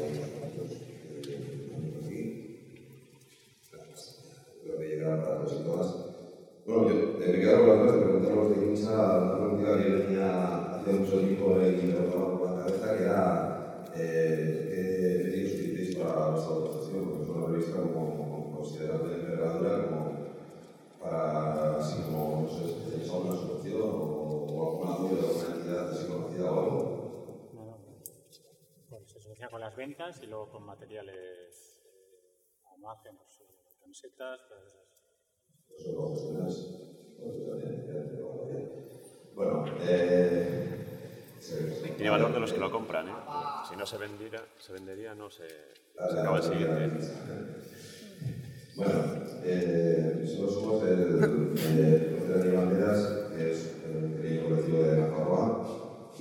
[SPEAKER 16] creo que llegará para todos y todas. Bueno, me quedaron las ganas de preguntar a los de Quinsa una pregunta que yo tenía hace mucho tiempo y me tocaba por la cabeza, que era eh, qué medios utilizáis para vuestra votación, porque es una revista como considerable de envergadura, como para así como, no sé, especializar una solución o, o alguna duda de alguna entidad así conocida o algo.
[SPEAKER 11] No, no. Bueno, se asocia con las ventas y luego con materiales, almacén, pues, camisetas, pues,
[SPEAKER 16] Bueno, eh,
[SPEAKER 18] Tiene valor de los que lo compran, ¿eh? Si no se vendiera, se vendería, no se, se acaba el siguiente.
[SPEAKER 16] Bueno, eh, nosotros somos el Crucero de Banderas, que es el pequeño colectivo de Nafarroa,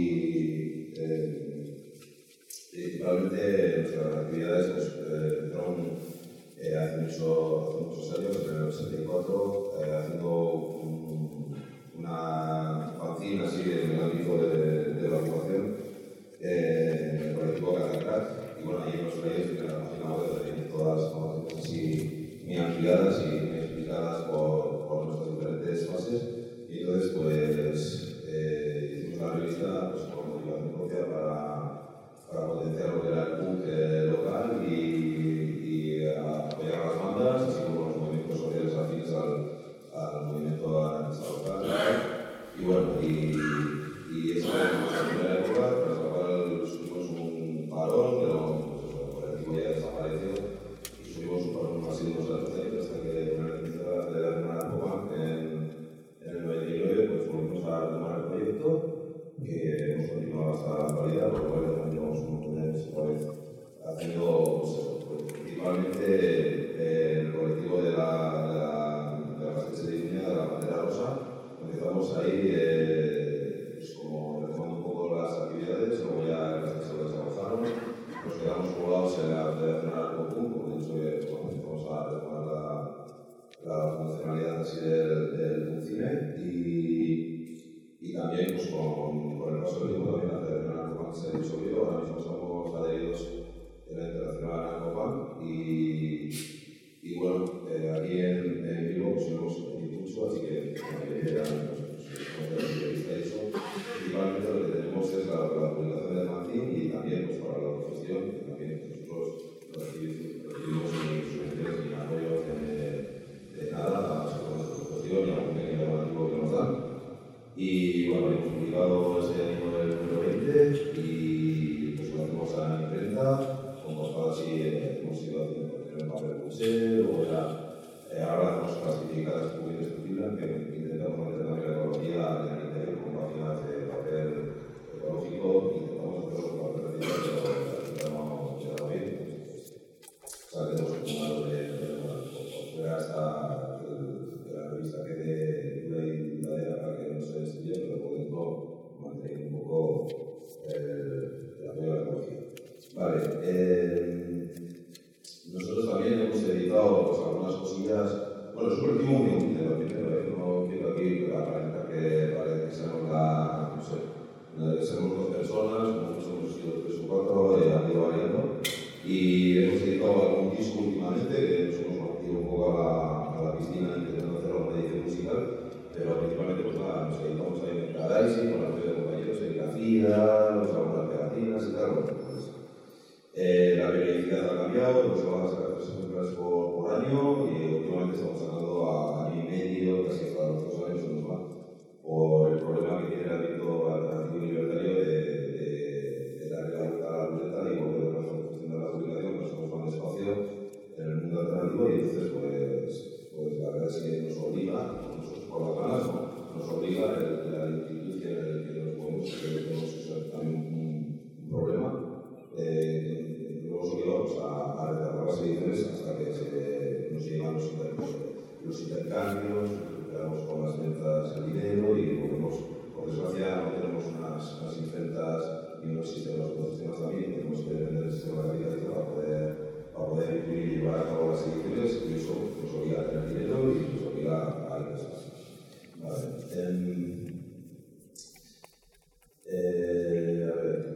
[SPEAKER 16] y eh, principalmente nuestras actividades pues, eh, empezaron eh, hace, mucho, hace muchos años, en el ochenta y cuatro, eh, haciendo un, una fanzine así en el ámbito de, de la ocupación, eh, en el colectivo Catacrat, y bueno, ahí hemos traído en la página web de todas las así muy ampliadas y muy explicadas por, por nuestras diferentes fases, y entonces pues eh, hicimos la revista pues, por motivación propia para, para potenciar lo que era el punk eh, local y, y apoyar a las bandas, así como los movimientos sociales afines al, al movimiento artista local. Y bueno, y, y eso fue nuestra primera época, tras la cual tuvimos un parón, pero pues, el colectivo ya desapareció y tuvimos un parón más de unos años hasta que con la iniciativa de la Hermana Copan en, en el noventa y nueve pues volvimos a retomar el proyecto, que hemos continuado hasta la actualidad, por lo cual ya llevamos un montón de años otra vez haciendo pues, pues, principalmente eh, el colectivo de la, de la, de la Castilla de Iruña, de la Bandera Rosa. Empezamos ahí eh, pues como retomando un poco las actividades, luego ya las que se desabajaron, nos quedamos colgados en la Federación Anarcopunk, como he dicho que bueno, empezamos a retomar la, la funcionalidad así del, del Puncine y, y también pues, con, con el paso del tiempo también la Federación Anarcopunk se disolvió, ahora mismo estamos adheridos en la Internacional Anarcopunk y, y bueno, eh, aquí en, en Bilbao pues hemos mucho, así que la idea es eso. Principalmente lo que tenemos es la, la publicación del fanzine y también pues, para la autogestión, que también nosotros no recibimos ni subvenciones ni apoyos de, de nada a nuestra autogestión y a un pequeño donativo que nos dan. Y bueno, hemos publicado este año el número veinte y pues lo hacemos a la imprenta, con portadas así, eh, hemos ido haciendo por ejemplo en papel pulsé o ya. Eh, ahora hacemos clasificadas muy destructibles que intentamos mantener también la ecología en el interior con páginas de papel ecológico, intentamos hacerlo con papel reciclado, pero no hemos llegado bien. O sea, tenemos un modelo de, de, de fuera hasta que la revista quede dura y duradera para que no se destruya, pero por dentro mantener un poco el, el apoyo a la ecología. Vale. Eh, Nosotros también hemos editado pues, algunas cosillas. Bueno, es un colectivo muy humilde, lo primero, ¿eh? No quiero aquí aparentar que parece que seamos la, no sé, que somos dos personas, nosotros hemos sido tres o cuatro, eh, han ido variando. Y hemos editado algún disco últimamente, que nos hemos metido un poco a la, a la piscina intentando hacer alguna edición musical, pero principalmente pues nada, nos editamos ahí en Mercadising, con la apoyo de compañeros en Cacía, algunas pegatinas y tal. Bueno, pues, Eh, la periodicidad ha cambiado, nos vamos a sacar tres ejemplares por, por año y últimamente estamos sacando a año y medio, casi hasta los dos años o más, por el problema que tiene el ámbito alternativo y libertario de, de, de darle la vuelta a la ruleta y volver a la gestión de la publicación, que somos más espacio en el mundo alternativo y entonces pues, pues la verdad es que nos obliga, nosotros por las ganas, ¿no? Nos obliga el, la institución en el que nos movemos, que tenemos que ser también un, un problema. Eh, luego nos obligamos a, a retardar las ediciones hasta que se, nos llegan los, los intercambios, quedamos con las ventas el dinero y volvemos, por desgracia no tenemos unas, unas impretas y unos sistemas, unos sistemas también, tenemos que depender del sistema de capitalista para poder, para poder imprimir y llevar a cabo las ediciones y eso nos obliga a tener dinero y nos obliga a ingresar. Vale. Eh, eh, a ver,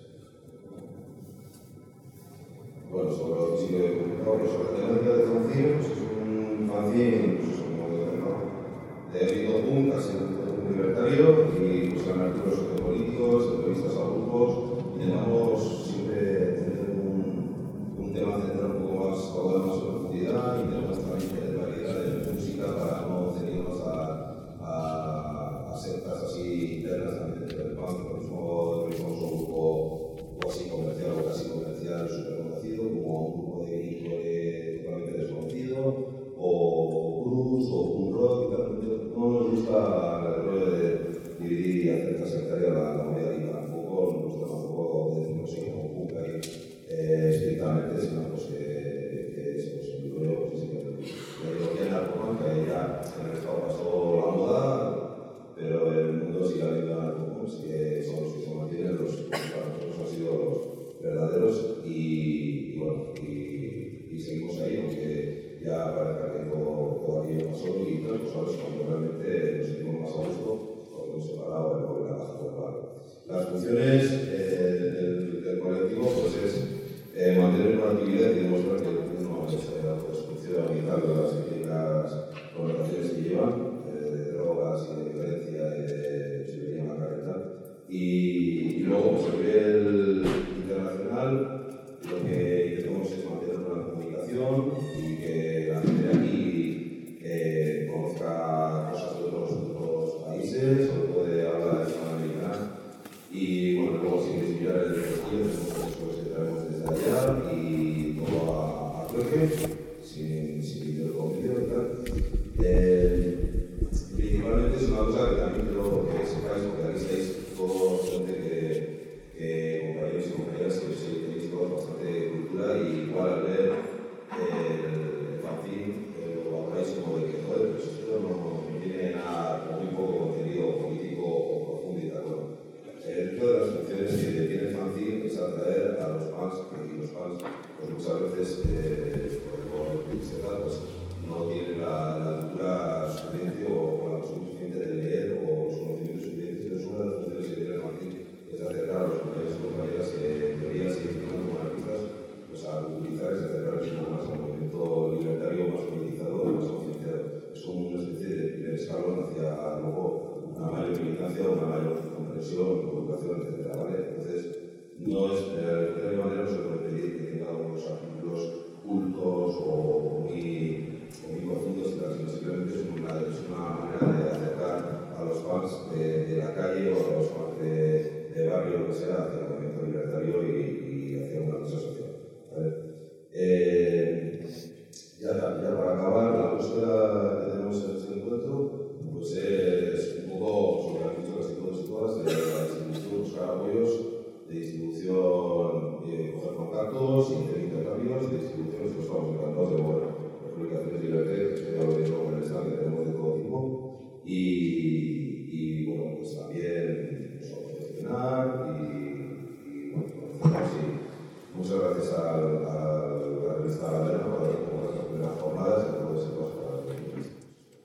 [SPEAKER 16] bueno, sobre lo que sí que he comentado, pues sobre la temática de fanzine, pues es un fanzine, pues eso, como digo, ¿no? De ámbito punk, casi un punk libertario, y pues en artículos sociopolíticos, entrevistas a grupos, intentamos siempre tener un, un tema central un poco más, para dar más profundidad, y tenemos también tener variedad de música para no ceñirnos a, a, a sectas así internas también dentro del punk, por mismo tenemos un grupo o así comercial o casi comercial súper conocido, como un grupo de grito totalmente desconocido, o blues, o un rock y tal. No nos gusta el rollo de dividir y hacer sectaria la, la movida eh, estrictamente, sino pues, que, que es pues, el libro, pues, la ideología narcopunk, que ya en el estado pasó la moda, pero el mundo sigue habiendo narcopunk, que son los que se mantienen, los que para nosotros han sido los verdaderos, y, y bueno, y, y seguimos ahí, aunque ya parezca que todo, todo aquello pasó, y tres cosas cuando realmente nos sentimos más a gusto, cuando hemos separado el móvil y la caja global. Las funciones eh, del, del colectivo pues es eh, mantener una actividad y demostrar que uno es de autodestrucción y tal de las típicas connotaciones que llevan, eh, de drogas y de violencia y de chilería macarena. Y, y luego, pues a nivel internacional, lo que intentamos es mantener una comunicación y que la gente de aquí eh, conozca cosas de otros, de otros países, sobre todo de habla hispanoamericana. Y bueno, luego sin desviar el desafío, tenemos cosas que traemos desde allá y todo a, a trueque, sin, sin vídeo conmigo y tal. Eh, principalmente es una cosa que también quiero que sepáis, porque aquí estáis todos gente que, que compañeros y compañeras que sí, tenéis todos bastante cultura y igual al ver el fanzine eh, lo habláis como de que, joder, pues esto no, no tiene nada, como muy poco contenido político o profundo y tal. Bueno, Eh, una de las funciones que tiene el fanzine es atraer a los fans, y los fans pues muchas veces eh, por tristeza pues, no tienen la, la cultura suficiente o, o la posibilidad suficiente de leer o los conocimientos suficientes. Entonces una de las funciones que tiene el fanzine es acercar a los compañeros y compañeras que en teoría siguen funcionando como artistas pues, a utilizar y acercarles un poco más al movimiento libertario, más politizado y más concienciado. Es como una especie de primer escalón hacia luego una mayor militancia, una mayor comprensión, educación, etcétera, ¿vale? Entonces, no es, eh, de alguna manera no se puede pedir que tenga unos artículos cultos o muy, o muy profundos y tal, sino simplemente es una, es una manera de acercar a los fans de, de la calle o a los fans de, de barrio, lo que sea, hacia el movimiento libertario y, y hacia una mesa social, ¿vale? Eh, ya, ya para acabar, la búsqueda que tenemos en este encuentro pues es un poco, sobre lo que han dicho casi todos y todas, de la distribución, buscar apoyos de distribución, eh, coger contactos, hacer intercambios de distribuciones que nos vamos encantados de bueno, publicaciones de libertad, que estoy hablando con el stand que tenemos de todo tipo, y, y bueno, pues también nos vamos a gestionar y, y bueno, conocemos y muchas gracias a, a la revista Galera por haber como las primeras jornadas y a todo ese paso para el periodista.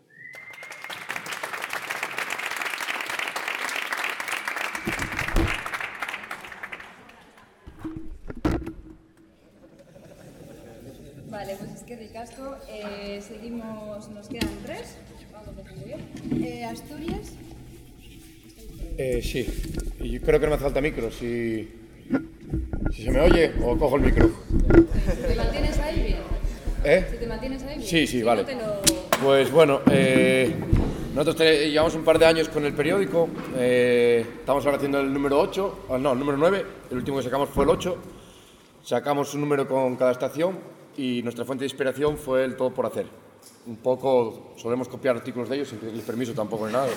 [SPEAKER 1] Vale, pues es que ricasco. Eh, seguimos, nos quedan tres. Vamos a bien. Eh, Asturias.
[SPEAKER 19] Eh, sí, y yo creo que no me hace falta micro. Si, si se me oye, o cojo el micro.
[SPEAKER 1] ¿Te mantienes ahí bien?
[SPEAKER 19] ¿Eh?
[SPEAKER 1] ¿Si te mantienes ahí bien?
[SPEAKER 19] Sí, sí,
[SPEAKER 1] si
[SPEAKER 19] vale.
[SPEAKER 1] No te lo...
[SPEAKER 19] Pues bueno, eh, nosotros te, llevamos un par de años con el periódico. Eh, estamos ahora haciendo el número ocho, no, el número nueve. El último que sacamos fue el ocho. Sacamos un número con cada estación y nuestra fuente de inspiración fue el Todo por Hacer. Un poco, solemos copiar artículos de ellos sin pedirles permiso tampoco ni nada.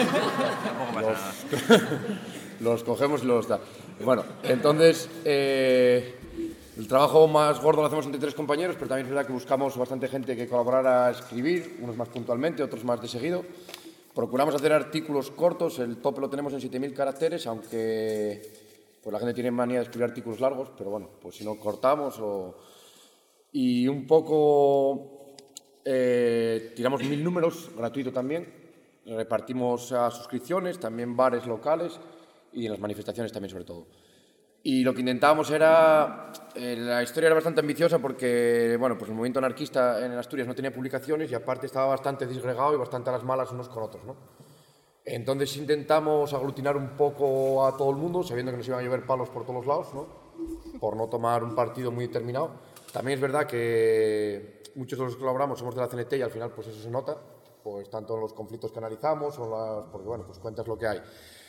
[SPEAKER 19] los, los cogemos y los da. Bueno, entonces, eh, el trabajo más gordo lo hacemos entre tres compañeros, pero también es verdad que buscamos bastante gente que colaborara a escribir, unos más puntualmente, otros más de seguido. Procuramos hacer artículos cortos, el tope lo tenemos en siete mil caracteres, aunque pues la gente tiene manía de escribir artículos largos, pero bueno, pues si no cortamos o... Y un poco... Eh, tiramos mil números, gratuito también, repartimos a suscripciones, también bares locales y en las manifestaciones también sobre todo. Y lo que intentábamos era, eh, la historia era bastante ambiciosa porque, bueno, pues el movimiento anarquista en Asturias no tenía publicaciones y aparte estaba bastante disgregado y bastante a las malas unos con otros, ¿no? Entonces intentamos aglutinar un poco a todo el mundo, sabiendo que nos iban a llover palos por todos lados, ¿no? Por no tomar un partido muy determinado. También es verdad que muchos de los que colaboramos somos de la C N T y al final pues eso se nota, pues tanto en los conflictos que analizamos, o las, porque bueno, pues cuentas lo que hay.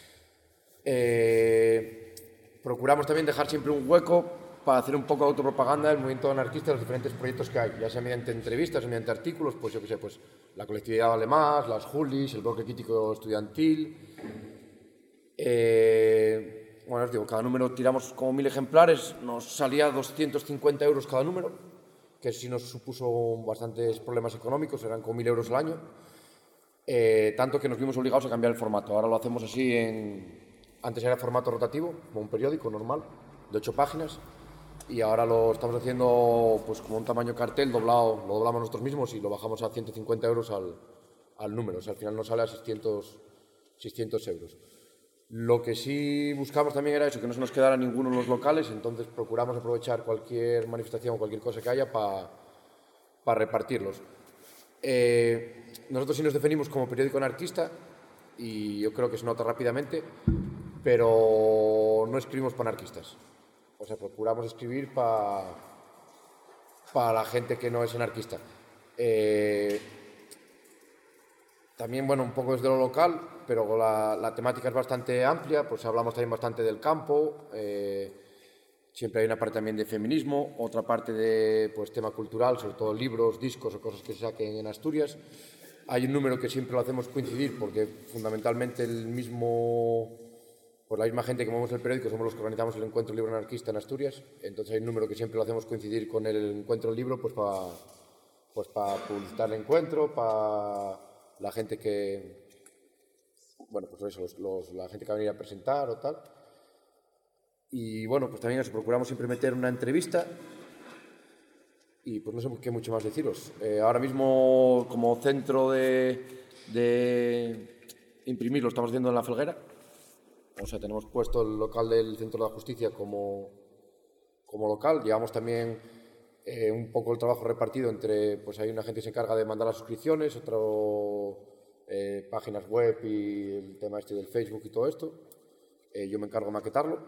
[SPEAKER 19] Eh, procuramos también dejar siempre un hueco para hacer un poco de autopropaganda del movimiento anarquista y los diferentes proyectos que hay, ya sea mediante entrevistas o mediante artículos, pues yo qué sé, pues la colectividad Vale Más, las Julis, el bloque crítico estudiantil. Eh, bueno, os digo, cada número tiramos como mil ejemplares, nos salía doscientos cincuenta euros cada número, que sí nos supuso bastantes problemas económicos, eran como mil euros al año, eh, tanto que nos vimos obligados a cambiar el formato. Ahora lo hacemos así en... Antes era formato rotativo, como un periódico normal, de ocho páginas, y ahora lo estamos haciendo pues como un tamaño cartel doblado, lo doblamos nosotros mismos y lo bajamos a ciento cincuenta euros al, al número, o sea, al final nos sale a seiscientos euros. Lo que sí buscamos también era eso, que no se nos quedara ninguno en los locales, entonces procuramos aprovechar cualquier manifestación o cualquier cosa que haya para pa repartirlos. Eh, nosotros sí nos definimos como periódico anarquista y yo creo que se nota rápidamente, pero no escribimos para anarquistas. O sea, procuramos escribir para pa la gente que no es anarquista. Eh, también, bueno, un poco desde lo local, pero la, la temática es bastante amplia, pues hablamos también bastante del campo, eh, siempre hay una parte también de feminismo, otra parte de pues, tema cultural, sobre todo libros, discos o cosas que se saquen en Asturias. Hay un número que siempre lo hacemos coincidir porque fundamentalmente el mismo... Pues la misma gente que movemos el periódico somos los que organizamos el Encuentro Libro Anarquista en Asturias, entonces hay un número que siempre lo hacemos coincidir con el Encuentro Libro pues para pues pa publicitar el encuentro, para la gente que, bueno, pues eso, los, los, la gente que va a venir a presentar o tal. Y bueno, pues también eso, procuramos siempre meter una entrevista y pues no sé qué mucho más deciros. Eh, ahora mismo como centro de, de imprimir lo estamos haciendo en La Felguera. O sea, tenemos puesto el local del Centro de la Justicia como, como local. Llevamos también eh, un poco el trabajo repartido entre, pues hay una gente que se encarga de mandar las suscripciones, otro eh, páginas web y el tema este del Facebook y todo esto. Eh, yo me encargo de maquetarlo.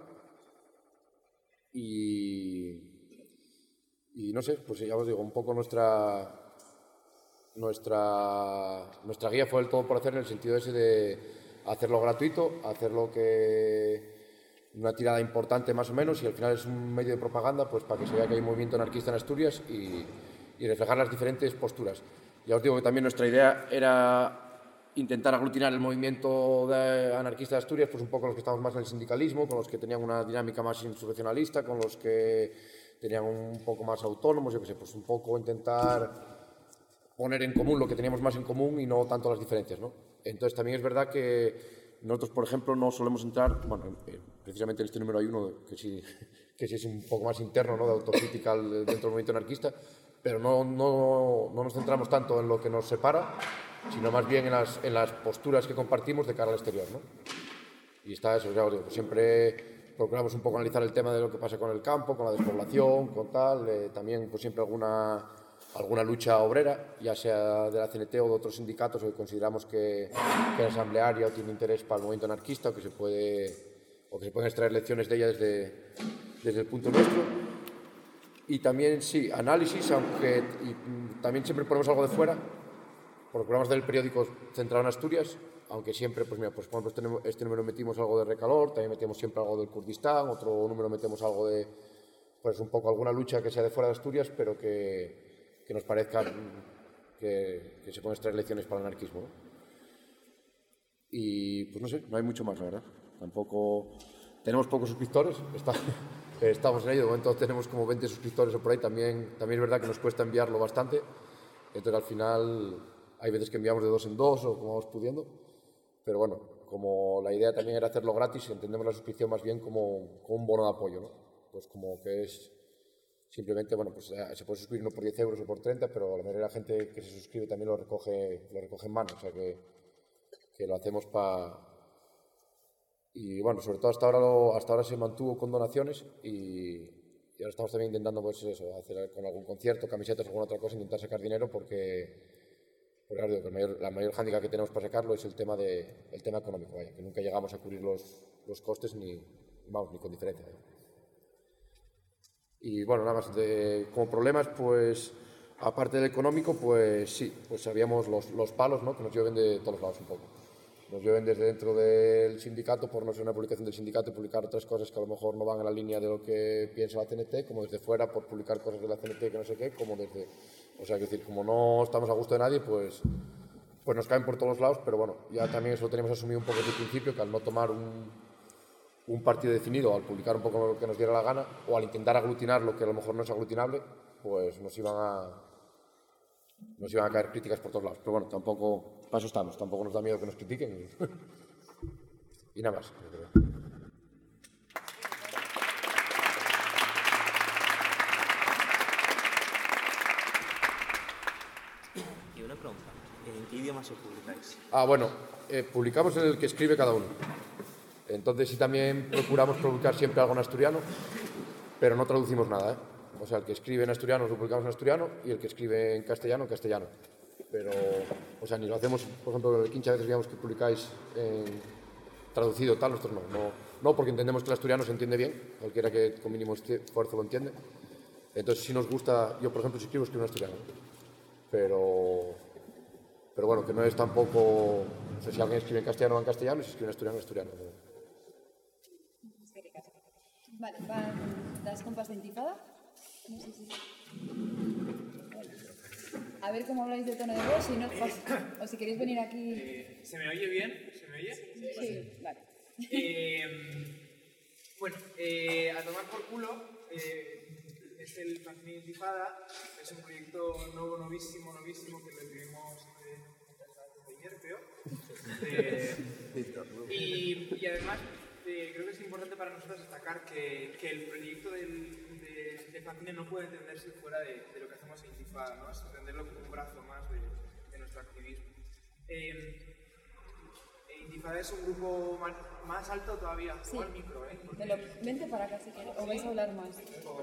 [SPEAKER 19] Y, y no sé, pues ya os digo, un poco nuestra, nuestra, nuestra guía fue el todo por hacer en el sentido ese de hacerlo gratuito, hacerlo que una tirada importante más o menos y al final es un medio de propaganda pues para que se vea que hay un movimiento anarquista en Asturias y, y reflejar las diferentes posturas. Ya os digo que también nuestra idea era intentar aglutinar el movimiento de anarquista de Asturias, pues un poco los que estamos más en el sindicalismo, con los que tenían una dinámica más insurreccionalista, con los que tenían un poco más autónomos, yo qué sé, pues un poco intentar poner en común lo que teníamos más en común y no tanto las diferencias, ¿no? Entonces también es verdad que nosotros, por ejemplo, no solemos entrar, bueno, precisamente en este número hay uno que sí, que sí es un poco más interno, ¿no?, de autocrítica dentro del movimiento anarquista, pero no, no, no nos centramos tanto en lo que nos separa, sino más bien en las, en las posturas que compartimos de cara al exterior, ¿no? Y está eso, ya os digo, siempre procuramos un poco analizar el tema de lo que pasa con el campo, con la despoblación, con tal, eh, también pues siempre alguna... alguna lucha obrera, ya sea de la C N T o de otros sindicatos, o que consideramos que, que es asamblearia o tiene interés para el movimiento anarquista, o que se puede o que se pueden extraer lecciones de ella desde, desde el punto nuestro. Y también, sí, análisis, aunque y, también siempre ponemos algo de fuera, por programas del periódico centrado en Asturias, aunque siempre, pues mira, pues por ejemplo, este, este número metimos algo de Recalor, también metemos siempre algo del Kurdistán, otro número metemos algo de, pues un poco alguna lucha que sea de fuera de Asturias, pero que que nos parezca que, que se pueden extraer lecciones para el anarquismo, ¿no? Y pues no sé, no hay mucho más, la verdad. Tampoco tenemos pocos suscriptores, está, estamos en ello, de momento tenemos como veinte suscriptores o por ahí, también, también es verdad que nos cuesta enviarlo bastante, entonces al final hay veces que enviamos de dos en dos o como vamos pudiendo, pero bueno, como la idea también era hacerlo gratis, entendemos la suscripción más bien como, como un bono de apoyo, ¿no? Pues como que es... Simplemente, bueno, pues se puede suscribir no por diez euros o por treinta, pero la mayoría de la gente que se suscribe también lo recoge, lo recoge en mano, o sea que, que lo hacemos para... Y bueno, sobre todo hasta ahora, lo, hasta ahora se mantuvo con donaciones y, y ahora estamos también intentando, pues eso, hacer con algún concierto, camisetas o alguna otra cosa, intentar sacar dinero porque, porque claro, el mayor, la mayor hándicap que tenemos para sacarlo es el tema, de, el tema económico, vaya, que nunca llegamos a cubrir los, los costes ni, vamos, ni con diferencia, vaya. Y bueno, nada más, de, como problemas, pues, aparte del económico, pues sí, pues sabíamos los, los palos, ¿no?, que nos llueven de todos lados un poco. Nos llueven desde dentro del sindicato, por no ser una publicación del sindicato, y publicar otras cosas que a lo mejor no van en la línea de lo que piensa la C N T, como desde fuera, por publicar cosas de la C N T que no sé qué, como desde... O sea, es decir, como no estamos a gusto de nadie, pues, pues nos caen por todos lados, pero bueno, ya también eso lo teníamos asumido un poco desde el principio, que al no tomar un... un partido definido, al publicar un poco lo que nos diera la gana, o al intentar aglutinar lo que a lo mejor no es aglutinable, pues nos iban a, nos iban a caer críticas por todos lados. Pero bueno, tampoco, para eso estamos, tampoco nos da miedo que nos critiquen. Y, y nada más. Yo creo.
[SPEAKER 20] Y una pregunta, ¿en qué idioma se publicáis?
[SPEAKER 19] Ah, bueno, eh, publicamos en el que escribe cada uno. Entonces sí también procuramos publicar siempre algo en asturiano, pero no traducimos nada, ¿eh? O sea, el que escribe en asturiano lo publicamos en asturiano y el que escribe en castellano, en castellano. Pero, o sea, ni lo hacemos, por ejemplo, el Quincha a veces digamos que publicáis en traducido tal, nosotros no, no. No, porque entendemos que el asturiano se entiende bien, cualquiera que con mínimo esfuerzo lo entiende. Entonces sí nos gusta, yo por ejemplo si escribo, escribo en asturiano. Pero, pero bueno, que no es tampoco, no sé si alguien escribe en castellano va en castellano y si escribe en asturiano, en asturiano.
[SPEAKER 1] Vale, ¿van las compas de Intifada? No sé si... Bueno. A ver cómo habláis de tono de voz, si no, pues, o si queréis venir aquí...
[SPEAKER 21] Eh, ¿Se me oye bien? ¿Se me oye?
[SPEAKER 1] Sí, sí. Vale.
[SPEAKER 21] Eh, bueno, eh, a tomar por culo, eh, es el fanzine Intifada, es un proyecto nuevo, novísimo, novísimo, que lo escribimos eh, ayer, creo. Eh, y, y además, eh, creo que es importante para nosotros destacar que, que el proyecto del, de, de fanzine no puede entenderse fuera de, de lo que hacemos en Intifada, ¿no? Es entenderlo como un brazo más de, de nuestro activismo. Eh, Intifada es un grupo más, más alto todavía, sí. Al micro, ¿eh? Porque...
[SPEAKER 1] Lo, vente para acá si quieres, o vais a hablar más.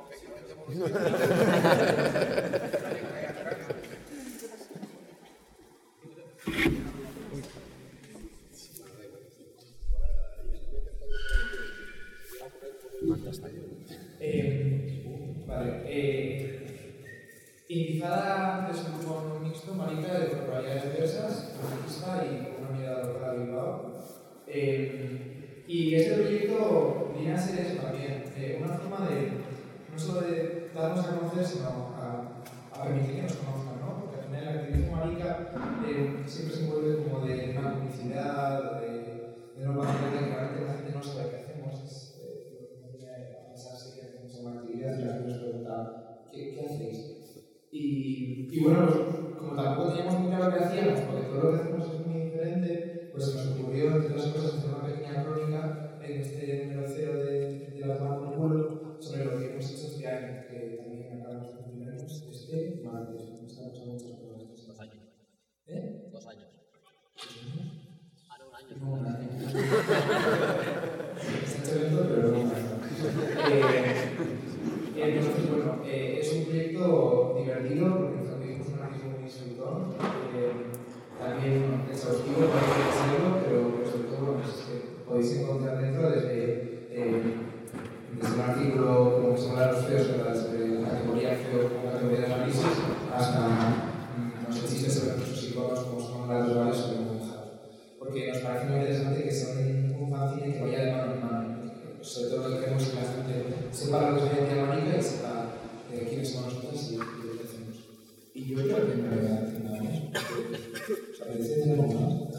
[SPEAKER 21] eh, vale, eh, Intifada es un grupo mixto, marica, de corporalidades diversas, anarquista y una unidad local de Bilbao. Eh, y este proyecto viene a ser eso también, eh, una forma de, no solo de darnos a conocer, sino a, a permitir que nos conozcan, ¿no? Porque al final el activismo marica eh, siempre se envuelve como de una publicidad, de, de una manera que realmente la gente no sabe qué hacemos, es eh, lo que nos viene a pensar si hacemos una actividad y la gente nos pregunta, ¿qué, qué hacéis? Y, y bueno, pues, como tampoco teníamos muy claro qué hacíamos, porque todo lo que hacemos es muy diferente, pues se nos ocurrió, entre otras cosas, hacer una pequeña crónica en este número cero de, de la Toma por Culo sobre lo que hemos hecho este año, que también acabamos de cumplir años este martes. Estamos a muchas cosas.
[SPEAKER 22] Dos años.
[SPEAKER 21] ¿Eh?
[SPEAKER 22] Dos años. Ah, no, un año.
[SPEAKER 21] No, un año. Se ha hecho lento, pero no un año. Eh, Eh, nosotros, bueno, eh, es un proyecto divertido porque nos activamos un anarquismo muy seductor, eh, también bueno, exhaustivo para que serlo, pero, pero sobre todo bueno, es que podéis encontrar dentro desde, eh, desde un artículo como que se llama los feos sobre la categoría feo como categoría de análisis hasta mm, no sé, chistes sobre nuestros iconos como son las dos varios sobre monjas, porque nos parece muy interesante que sea un, un fanzine que vaya de mano en mano. Sobre todo lo que queremos es que la gente sepa lo que es la identidad manica y sepa eh, quiénes somos nosotros y, y lo que hacemos. Y yo creo que me voy a decir nada más. O sea, ¿queréis decir algo más?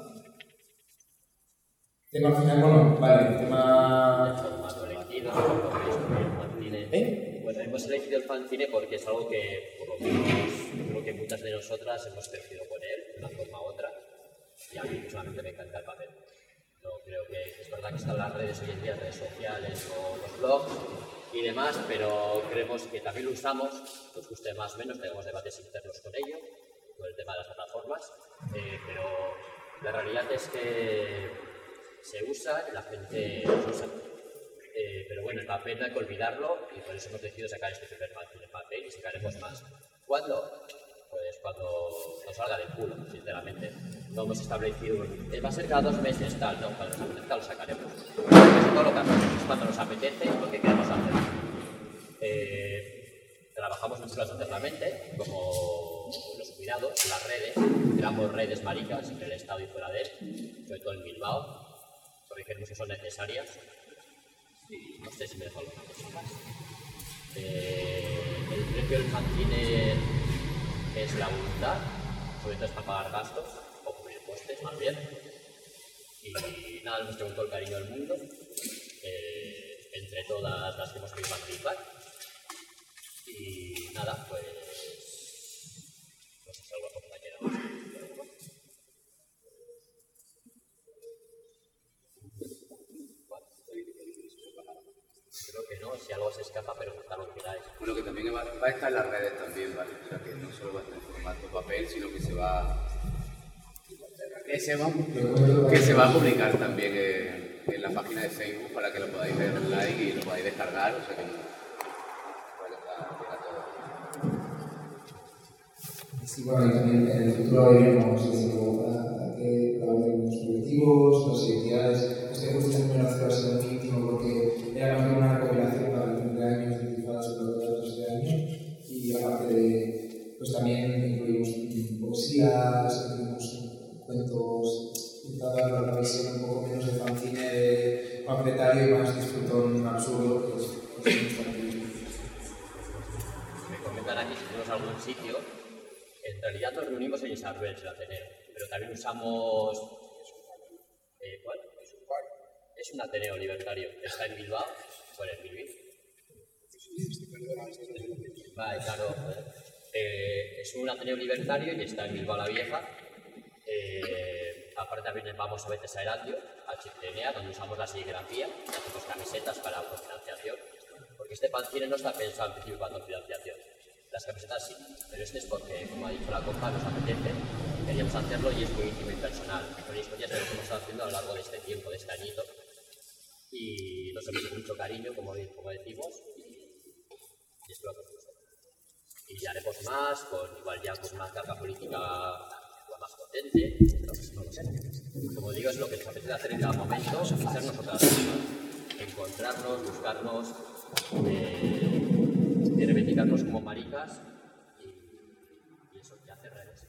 [SPEAKER 21] Tema final, bueno, vale, tema...
[SPEAKER 22] Más elegido, el fanzine. ¿Eh? Bueno, hemos elegido el fanzine porque es algo que, por lo menos, yo creo que muchas de nosotras hemos crecido con él, de una forma u otra, y a mí personalmente me encanta el papel. No creo que es verdad que están las redes hoy en día, redes sociales o los blogs y demás, pero creemos que también lo usamos, nos guste más o menos, tenemos debates internos con ello, con el tema de las plataformas, eh, pero la realidad es que se usa y la gente los usa. Eh, pero bueno, el papel no hay que olvidarlo y por eso hemos decidido sacar este primer fanzine en papel y sacaremos más. ¿Cuándo? Pues cuando nos salga del culo, sinceramente. No hemos establecido, va a ser cada dos meses tal, no, cuando nos apetezca lo sacaremos. Eso todo lo que hacemos es cuando nos apetece lo que queremos hacer. Eh, trabajamos mucho internamente, como los cuidados, las redes, creamos redes maricas en el Estado y fuera de él, sobre todo en Bilbao, porque creemos que son necesarias. Y no sé si me dejo alguna cosa más. Eh, el precio del fanzine es la voluntad, sobre todo es para pagar gastos o cubrir costes más bien. Y nada, hemos tenido todo el cariño del mundo entre todas las que hemos podido participar. Y nada, pues no sé si algo compañera. Creo que no, si algo se escapa, pero buscar lo que queráis.
[SPEAKER 2] Bueno, que también va, va a estar en las redes también, ¿vale? O sea, que no solo va a estar en formato papel, sino que se va, que se va, que se va a publicar también en, en la página de Facebook para que lo podáis ver online y lo podáis descargar, o sea que para que está bien a todos.
[SPEAKER 21] Sí, bueno, y también en el futuro iremos diciendo para que hablen los colectivos, las identidades. Este curso también va a ser muy íntimo porque era más de una recopilación para el cumpleaños de Intifadas de los datos de año y aparte de, pues también incluimos poesías, incluimos cuentos, intentando dar una visión un poco menos de fanzine, de panfletario y más disfrutón absurdo, que es, que es nuestro activismo.
[SPEAKER 22] Me comentan aquí si tenemos algún sitio. En realidad nos reunimos en Isarbel, el Ateneo, pero también usamos... Eh, ¿Cuál? Es un Ateneo libertario, está en Bilbao, bueno, en Bilbao. Vale, claro, eh, es un Ateneo libertario y está en Bilbao la Vieja. Eh, aparte también vamos a veces a Eratio, a Chiprenea, donde usamos la serigrafía, hacemos camisetas para autofinanciación, porque este fanzine no está pensado en principio para autofinanciación. Las camisetas sí, pero este es porque, como ha dicho la compa, nos apetece, queríamos hacerlo y es muy íntimo y personal. Son historias de lo que hemos estado haciendo a lo largo de este tiempo, de este añito. Y nos hemos hecho mucho cariño, como, como decimos, y, y espero que os guste. Y ya haremos más, con igual ya con una carga política más potente, pero no lo sé. Como digo, es lo que nos apetece hacer en cada momento, ser nosotras mismas, encontrarnos, buscarnos, eh, y reivindicarnos como maricas y, y eso, ya hacer redes.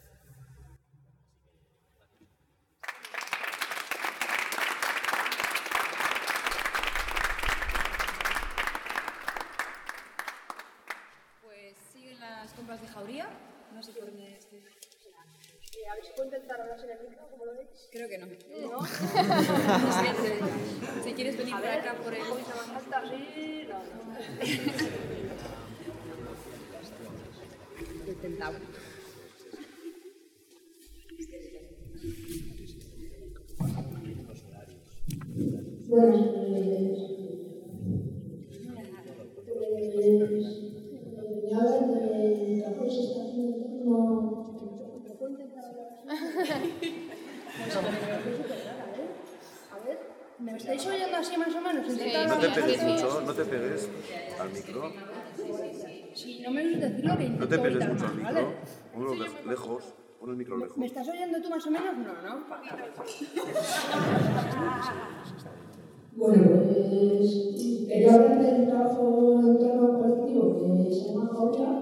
[SPEAKER 1] Pues siguen las compras de Jauría. No sé por dónde estoy.
[SPEAKER 8] A ver si puedo intentar hablar sin el micro, ¿cómo lo veis?
[SPEAKER 1] Creo que no.
[SPEAKER 8] ¿No?
[SPEAKER 1] Si quieres venir por acá por el...
[SPEAKER 8] Voy a más alta, sí. No, no.
[SPEAKER 1] Intentaba.
[SPEAKER 3] Buenas, pues, pues, hablan del trabajo que se está haciendo en torno.
[SPEAKER 8] A ver, ¿me estáis oyendo así más o menos?
[SPEAKER 19] Sí. No te pegues mucho, no te pegues al micro.
[SPEAKER 8] Si no me oyes decir lo que intento.
[SPEAKER 19] No te pegues
[SPEAKER 8] evitar
[SPEAKER 19] mucho al
[SPEAKER 8] más,
[SPEAKER 19] micro.
[SPEAKER 8] ¿vale?
[SPEAKER 19] Uno lejos, pon el micro lejos.
[SPEAKER 8] ¿Me estás oyendo tú más o menos? No, ¿no?
[SPEAKER 3] Bueno, pues quería hablar del trabajo en torno al colectivo que se llama Jauría.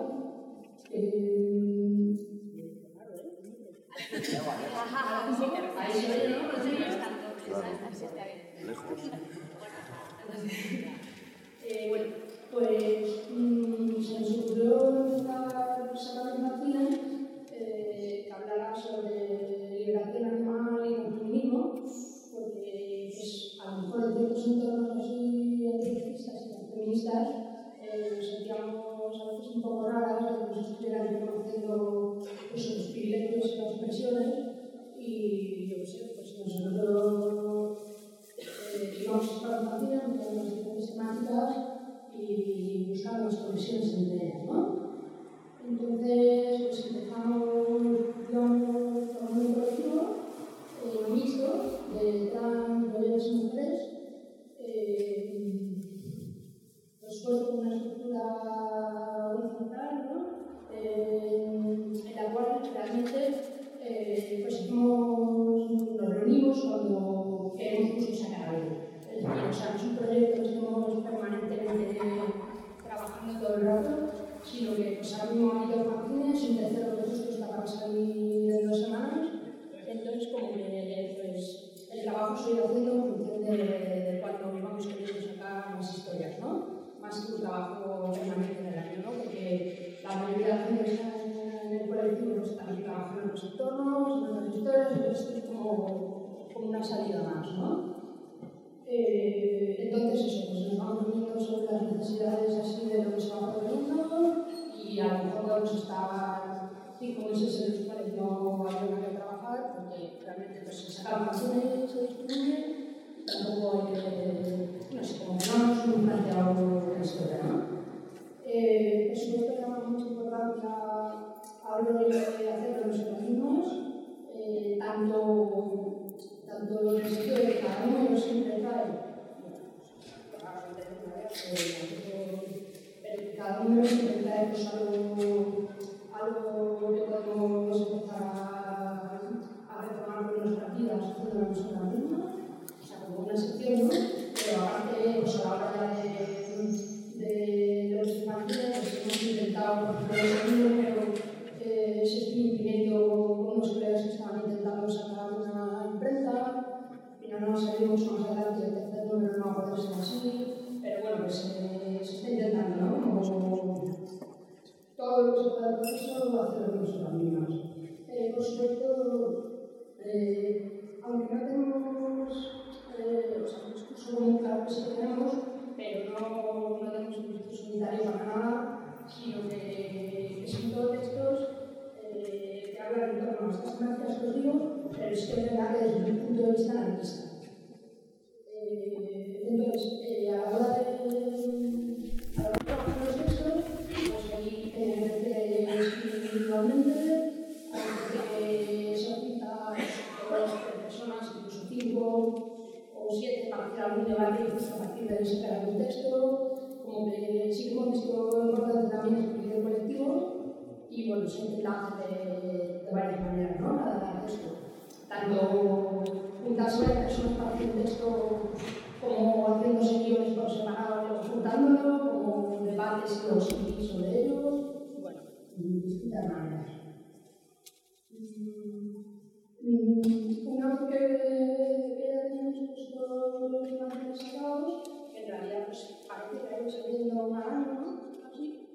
[SPEAKER 3] Eh, bueno, pues mmm, se nos ocurrió empezar a sacar una cine eh, que hablara sobre liberación animal y el feminismo, porque pues, a lo mejor en ciertos entornos así antifascistas y feministas eh, nos sentíamos a veces un poco raras de que nos estuvieran reconociendo pues, los privilegios y las opresiones y yo qué sé, pues nosotros eh, íbamos para la familia, con las diferentes temáticas y buscando las conexiones entre ellas, ¿no? Entonces, pues empezamos, digamos, con un colectivo eh, mixto de trans, mujeres y mujeres, eh, pues fue con una estructura horizontal, ¿no? Eh, en la cual realmente eh, pues hicimos, nos reunimos cuando queremos justo sacar algo. Es decir, o sea, no es un proyecto que estemos permanentemente trabajando todo el rato, sino que pues, ahora mismo han ido fanzines, un tercero de justo está para salir en dos semanas, entonces como que pues, el trabajo se ha ido haciendo en función de, de cuando íbamos queriendo sacar más historias, ¿no? Más que un trabajo permanente en el año, ¿no? Porque la mayoría de la gente que está en el colectivo pues, también trabaja en otros entornos, en otras historias, entonces es como, como una salida más, ¿no? Eh, entonces eso, pues nos vamos viendo sobre las necesidades así de lo que se va proponiendo y a lo mejor podemos estar cinco meses en los cuales no hay nada que trabajar porque realmente pues, se sacan canciones, se distribuyen, tampoco hay que, no sé, como que no nos hemos planteado la historia, ¿no? Eh, por supuesto, le damos mucha importancia a lo de hacer los organismos, eh, tanto, tanto en el sentido de que cada uno de los siempre trae, pero cada uno de los siempre trae pues, algo, algo que podemos empezar a, a retomar con las partidas haciendo la misma misma, o sea, como una sección, ¿no? Pero aparte, pues a la hora de, de los infantiles, pues hemos intentado, por ejemplo, pero eh, se estoy imprimiendo unos colegas que estaban intentando sacar una imprenta, al final no ha salido mucho más adelante, el tercer número no va a poder ser así, pero bueno, pues eh, se está intentando, ¿no? Como todo lo que se pueda proceso, hacerlo con los niños. Eh, por supuesto, eh, aunque no tenemos, eh, o sea, un discurso muy claro que sí que tenemos, pero no, no tenemos un discurso unitario para nada, sino que, que son todos textos eh, que hablan en torno a estas temáticas que os digo, pero es que es verdad que desde un punto de vista anarquista. Eh, entonces, eh, a la hora de trabajar los textos, pues hay gente que escribe individualmente, hay gente que se apunta dos personas, incluso cinco o siete, para hacer algún debate incluso a partir de ese algún texto, como que sí que hemos visto importante también escribir en colectivo y bueno, se intenta hacer de, de varias maneras, ¿no? Cada texto. Tanto juntarse a personas para hacer un texto como haciéndose guiones por separado, juntándolo, como debates y los y sobre ellos, bueno, de distintas maneras. Una vez que ya tenemos estos imágenes sacados, en realidad pues, parece que ha ido saliendo un año, ¿no? Así.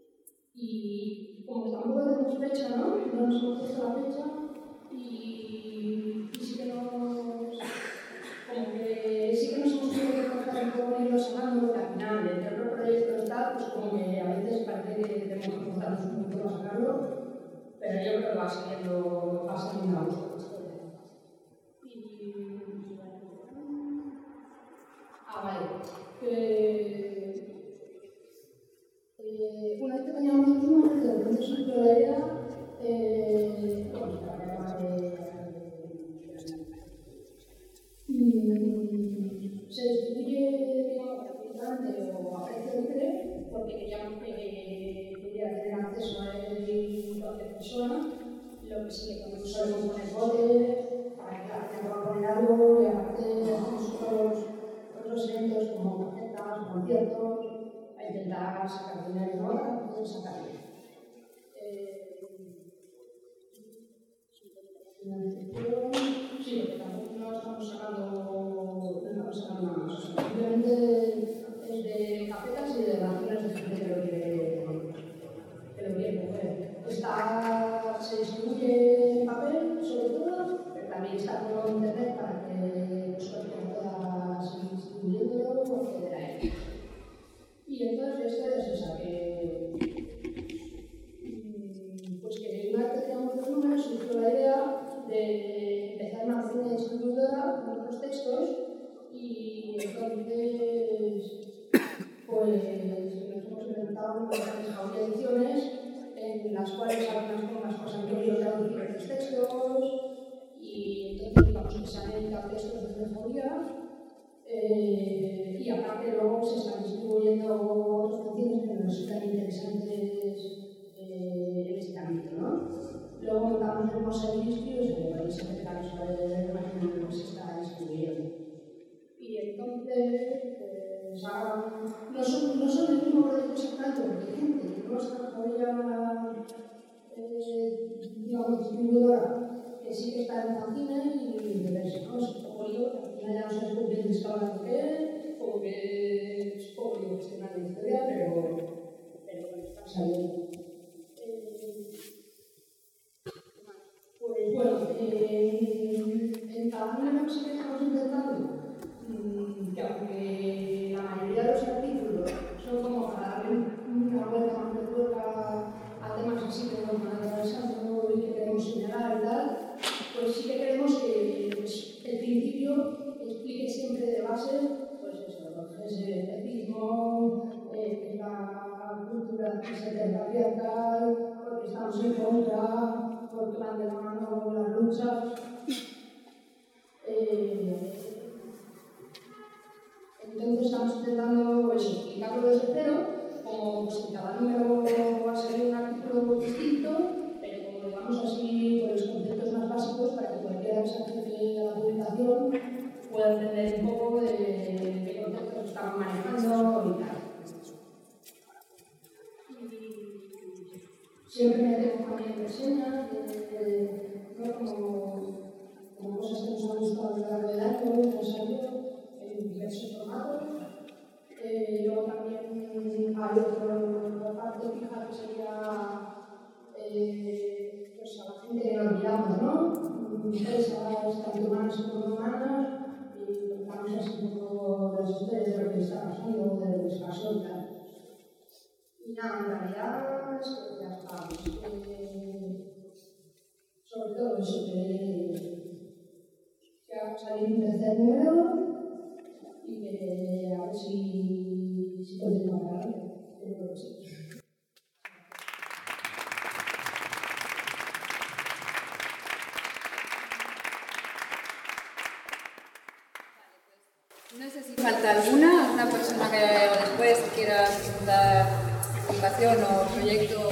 [SPEAKER 3] Y como que tampoco tenemos fecha, ¿no? No nos hemos puesto la fecha y, y sí que nos, como que sí que nos hemos tenido que encontrar un poco irlo sacando, porque al final, entre otros proyectos y tal, pues como que a veces parece que tenemos que forzarnos un poquito para sacarlo, pero yo creo que va saliendo, va saliendo a gusto. Ah, vale. Eh, eh, una vez que teníamos los números, de repente surgió la idea, eh, bueno, para acabar de... Se distribuye, digamos, gratuitamente o a precio libre, porque queríamos que pudiera tener acceso a él cualquier persona, lo que sí que solemos poner bote, para que la gente pueda poner algo, y aparte hacemos otros otros eventos como tarjetas, conciertos, a intentar sacar dinero, ¿no? Para poder sacar dinero. Eh, sí, porque tampoco no estamos sacando, no estamos sacando nada más. O sea, simplemente es de carpetas y de relaciones de gente que lo quiere, que lo quiere coger. Está, se distribuye en papel, sobre todo, pero también está por internet para que los cualquiera pueda seguir distribuyéndolo o acceder a él. Y entonces esto es esa, que pues que una vez que teníamos los números surgió la idea de empezar una pequeña distribuidora con otros textos y entonces pues nos hemos inventado unas jauría ediciones en las cuales algunas con las cosas que yo traducir otros textos y entonces digamos que salen los textos de jauría. Eh, y aparte luego se están distribuyendo otras canciones que nos resultan interesantes eh, en este ámbito, ¿no? Luego montamos el Mosaic Distribution, que podéis acercar sobre la imagen que se está distribuyendo. Y entonces, pues ahora, no son, no son el mismo proyecto exactamente, porque hay gente que no está todavía, eh, digamos, distribuidora, que sí que está en fanzines y viceversa, ¿no? Es un poco lío, al final ya no sabes con quién está hablando qué es, como que es un poco lío gestionar la historia, pero, pero bueno, está saliendo. Eh, pues bueno, eh, en cada una de las cosas que estamos intentando, mmm, que aunque la mayoría de los que se te patriarcal, porque estamos en contra, porque van de la mano las luchas. Eh, entonces estamos intentando eso, explicarlo desde cero, como pues, que cada número va a ser un artículo distinto, pero como digamos así, por los conceptos más básicos para que cualquiera que se acerque a la publicación pueda entender un poco de qué conceptos estamos manejando y tal. Siempre me dejo también reseñas, ¿no? como, como cosas que nos han gustado a lo largo del año, ensayo, en diversos formatos. Eh, luego también hay otra parte fija que sería eh, pues a la gente que nos olvidamos, ¿no? Empresas tanto humanas como no humanas, y contamos así un poco las historias de lo que está pasando, de lo que se pasó y tal. Y nada, en realidad es que ya estamos. Eh, sobre todo eso, que, que va a salir un tercer número y que a ver si, si podemos hablar. Yo creo que sí.
[SPEAKER 1] No sé si falta alguna, alguna persona que después quiera presentar publicación o proyecto.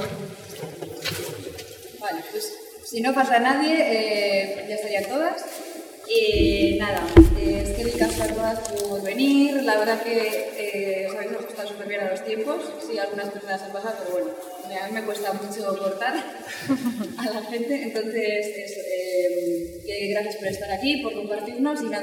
[SPEAKER 1] Vale, pues si no pasa nadie, eh, ya estarían todas. Y nada, eh, es que gracias a todas por venir. La verdad que eh, os habéis ajustado súper bien a los tiempos. Sí, algunas personas han pasado, pero bueno, a mí me cuesta mucho cortar a la gente. Entonces, eso, eh, que gracias por estar aquí, por compartirnos y nada.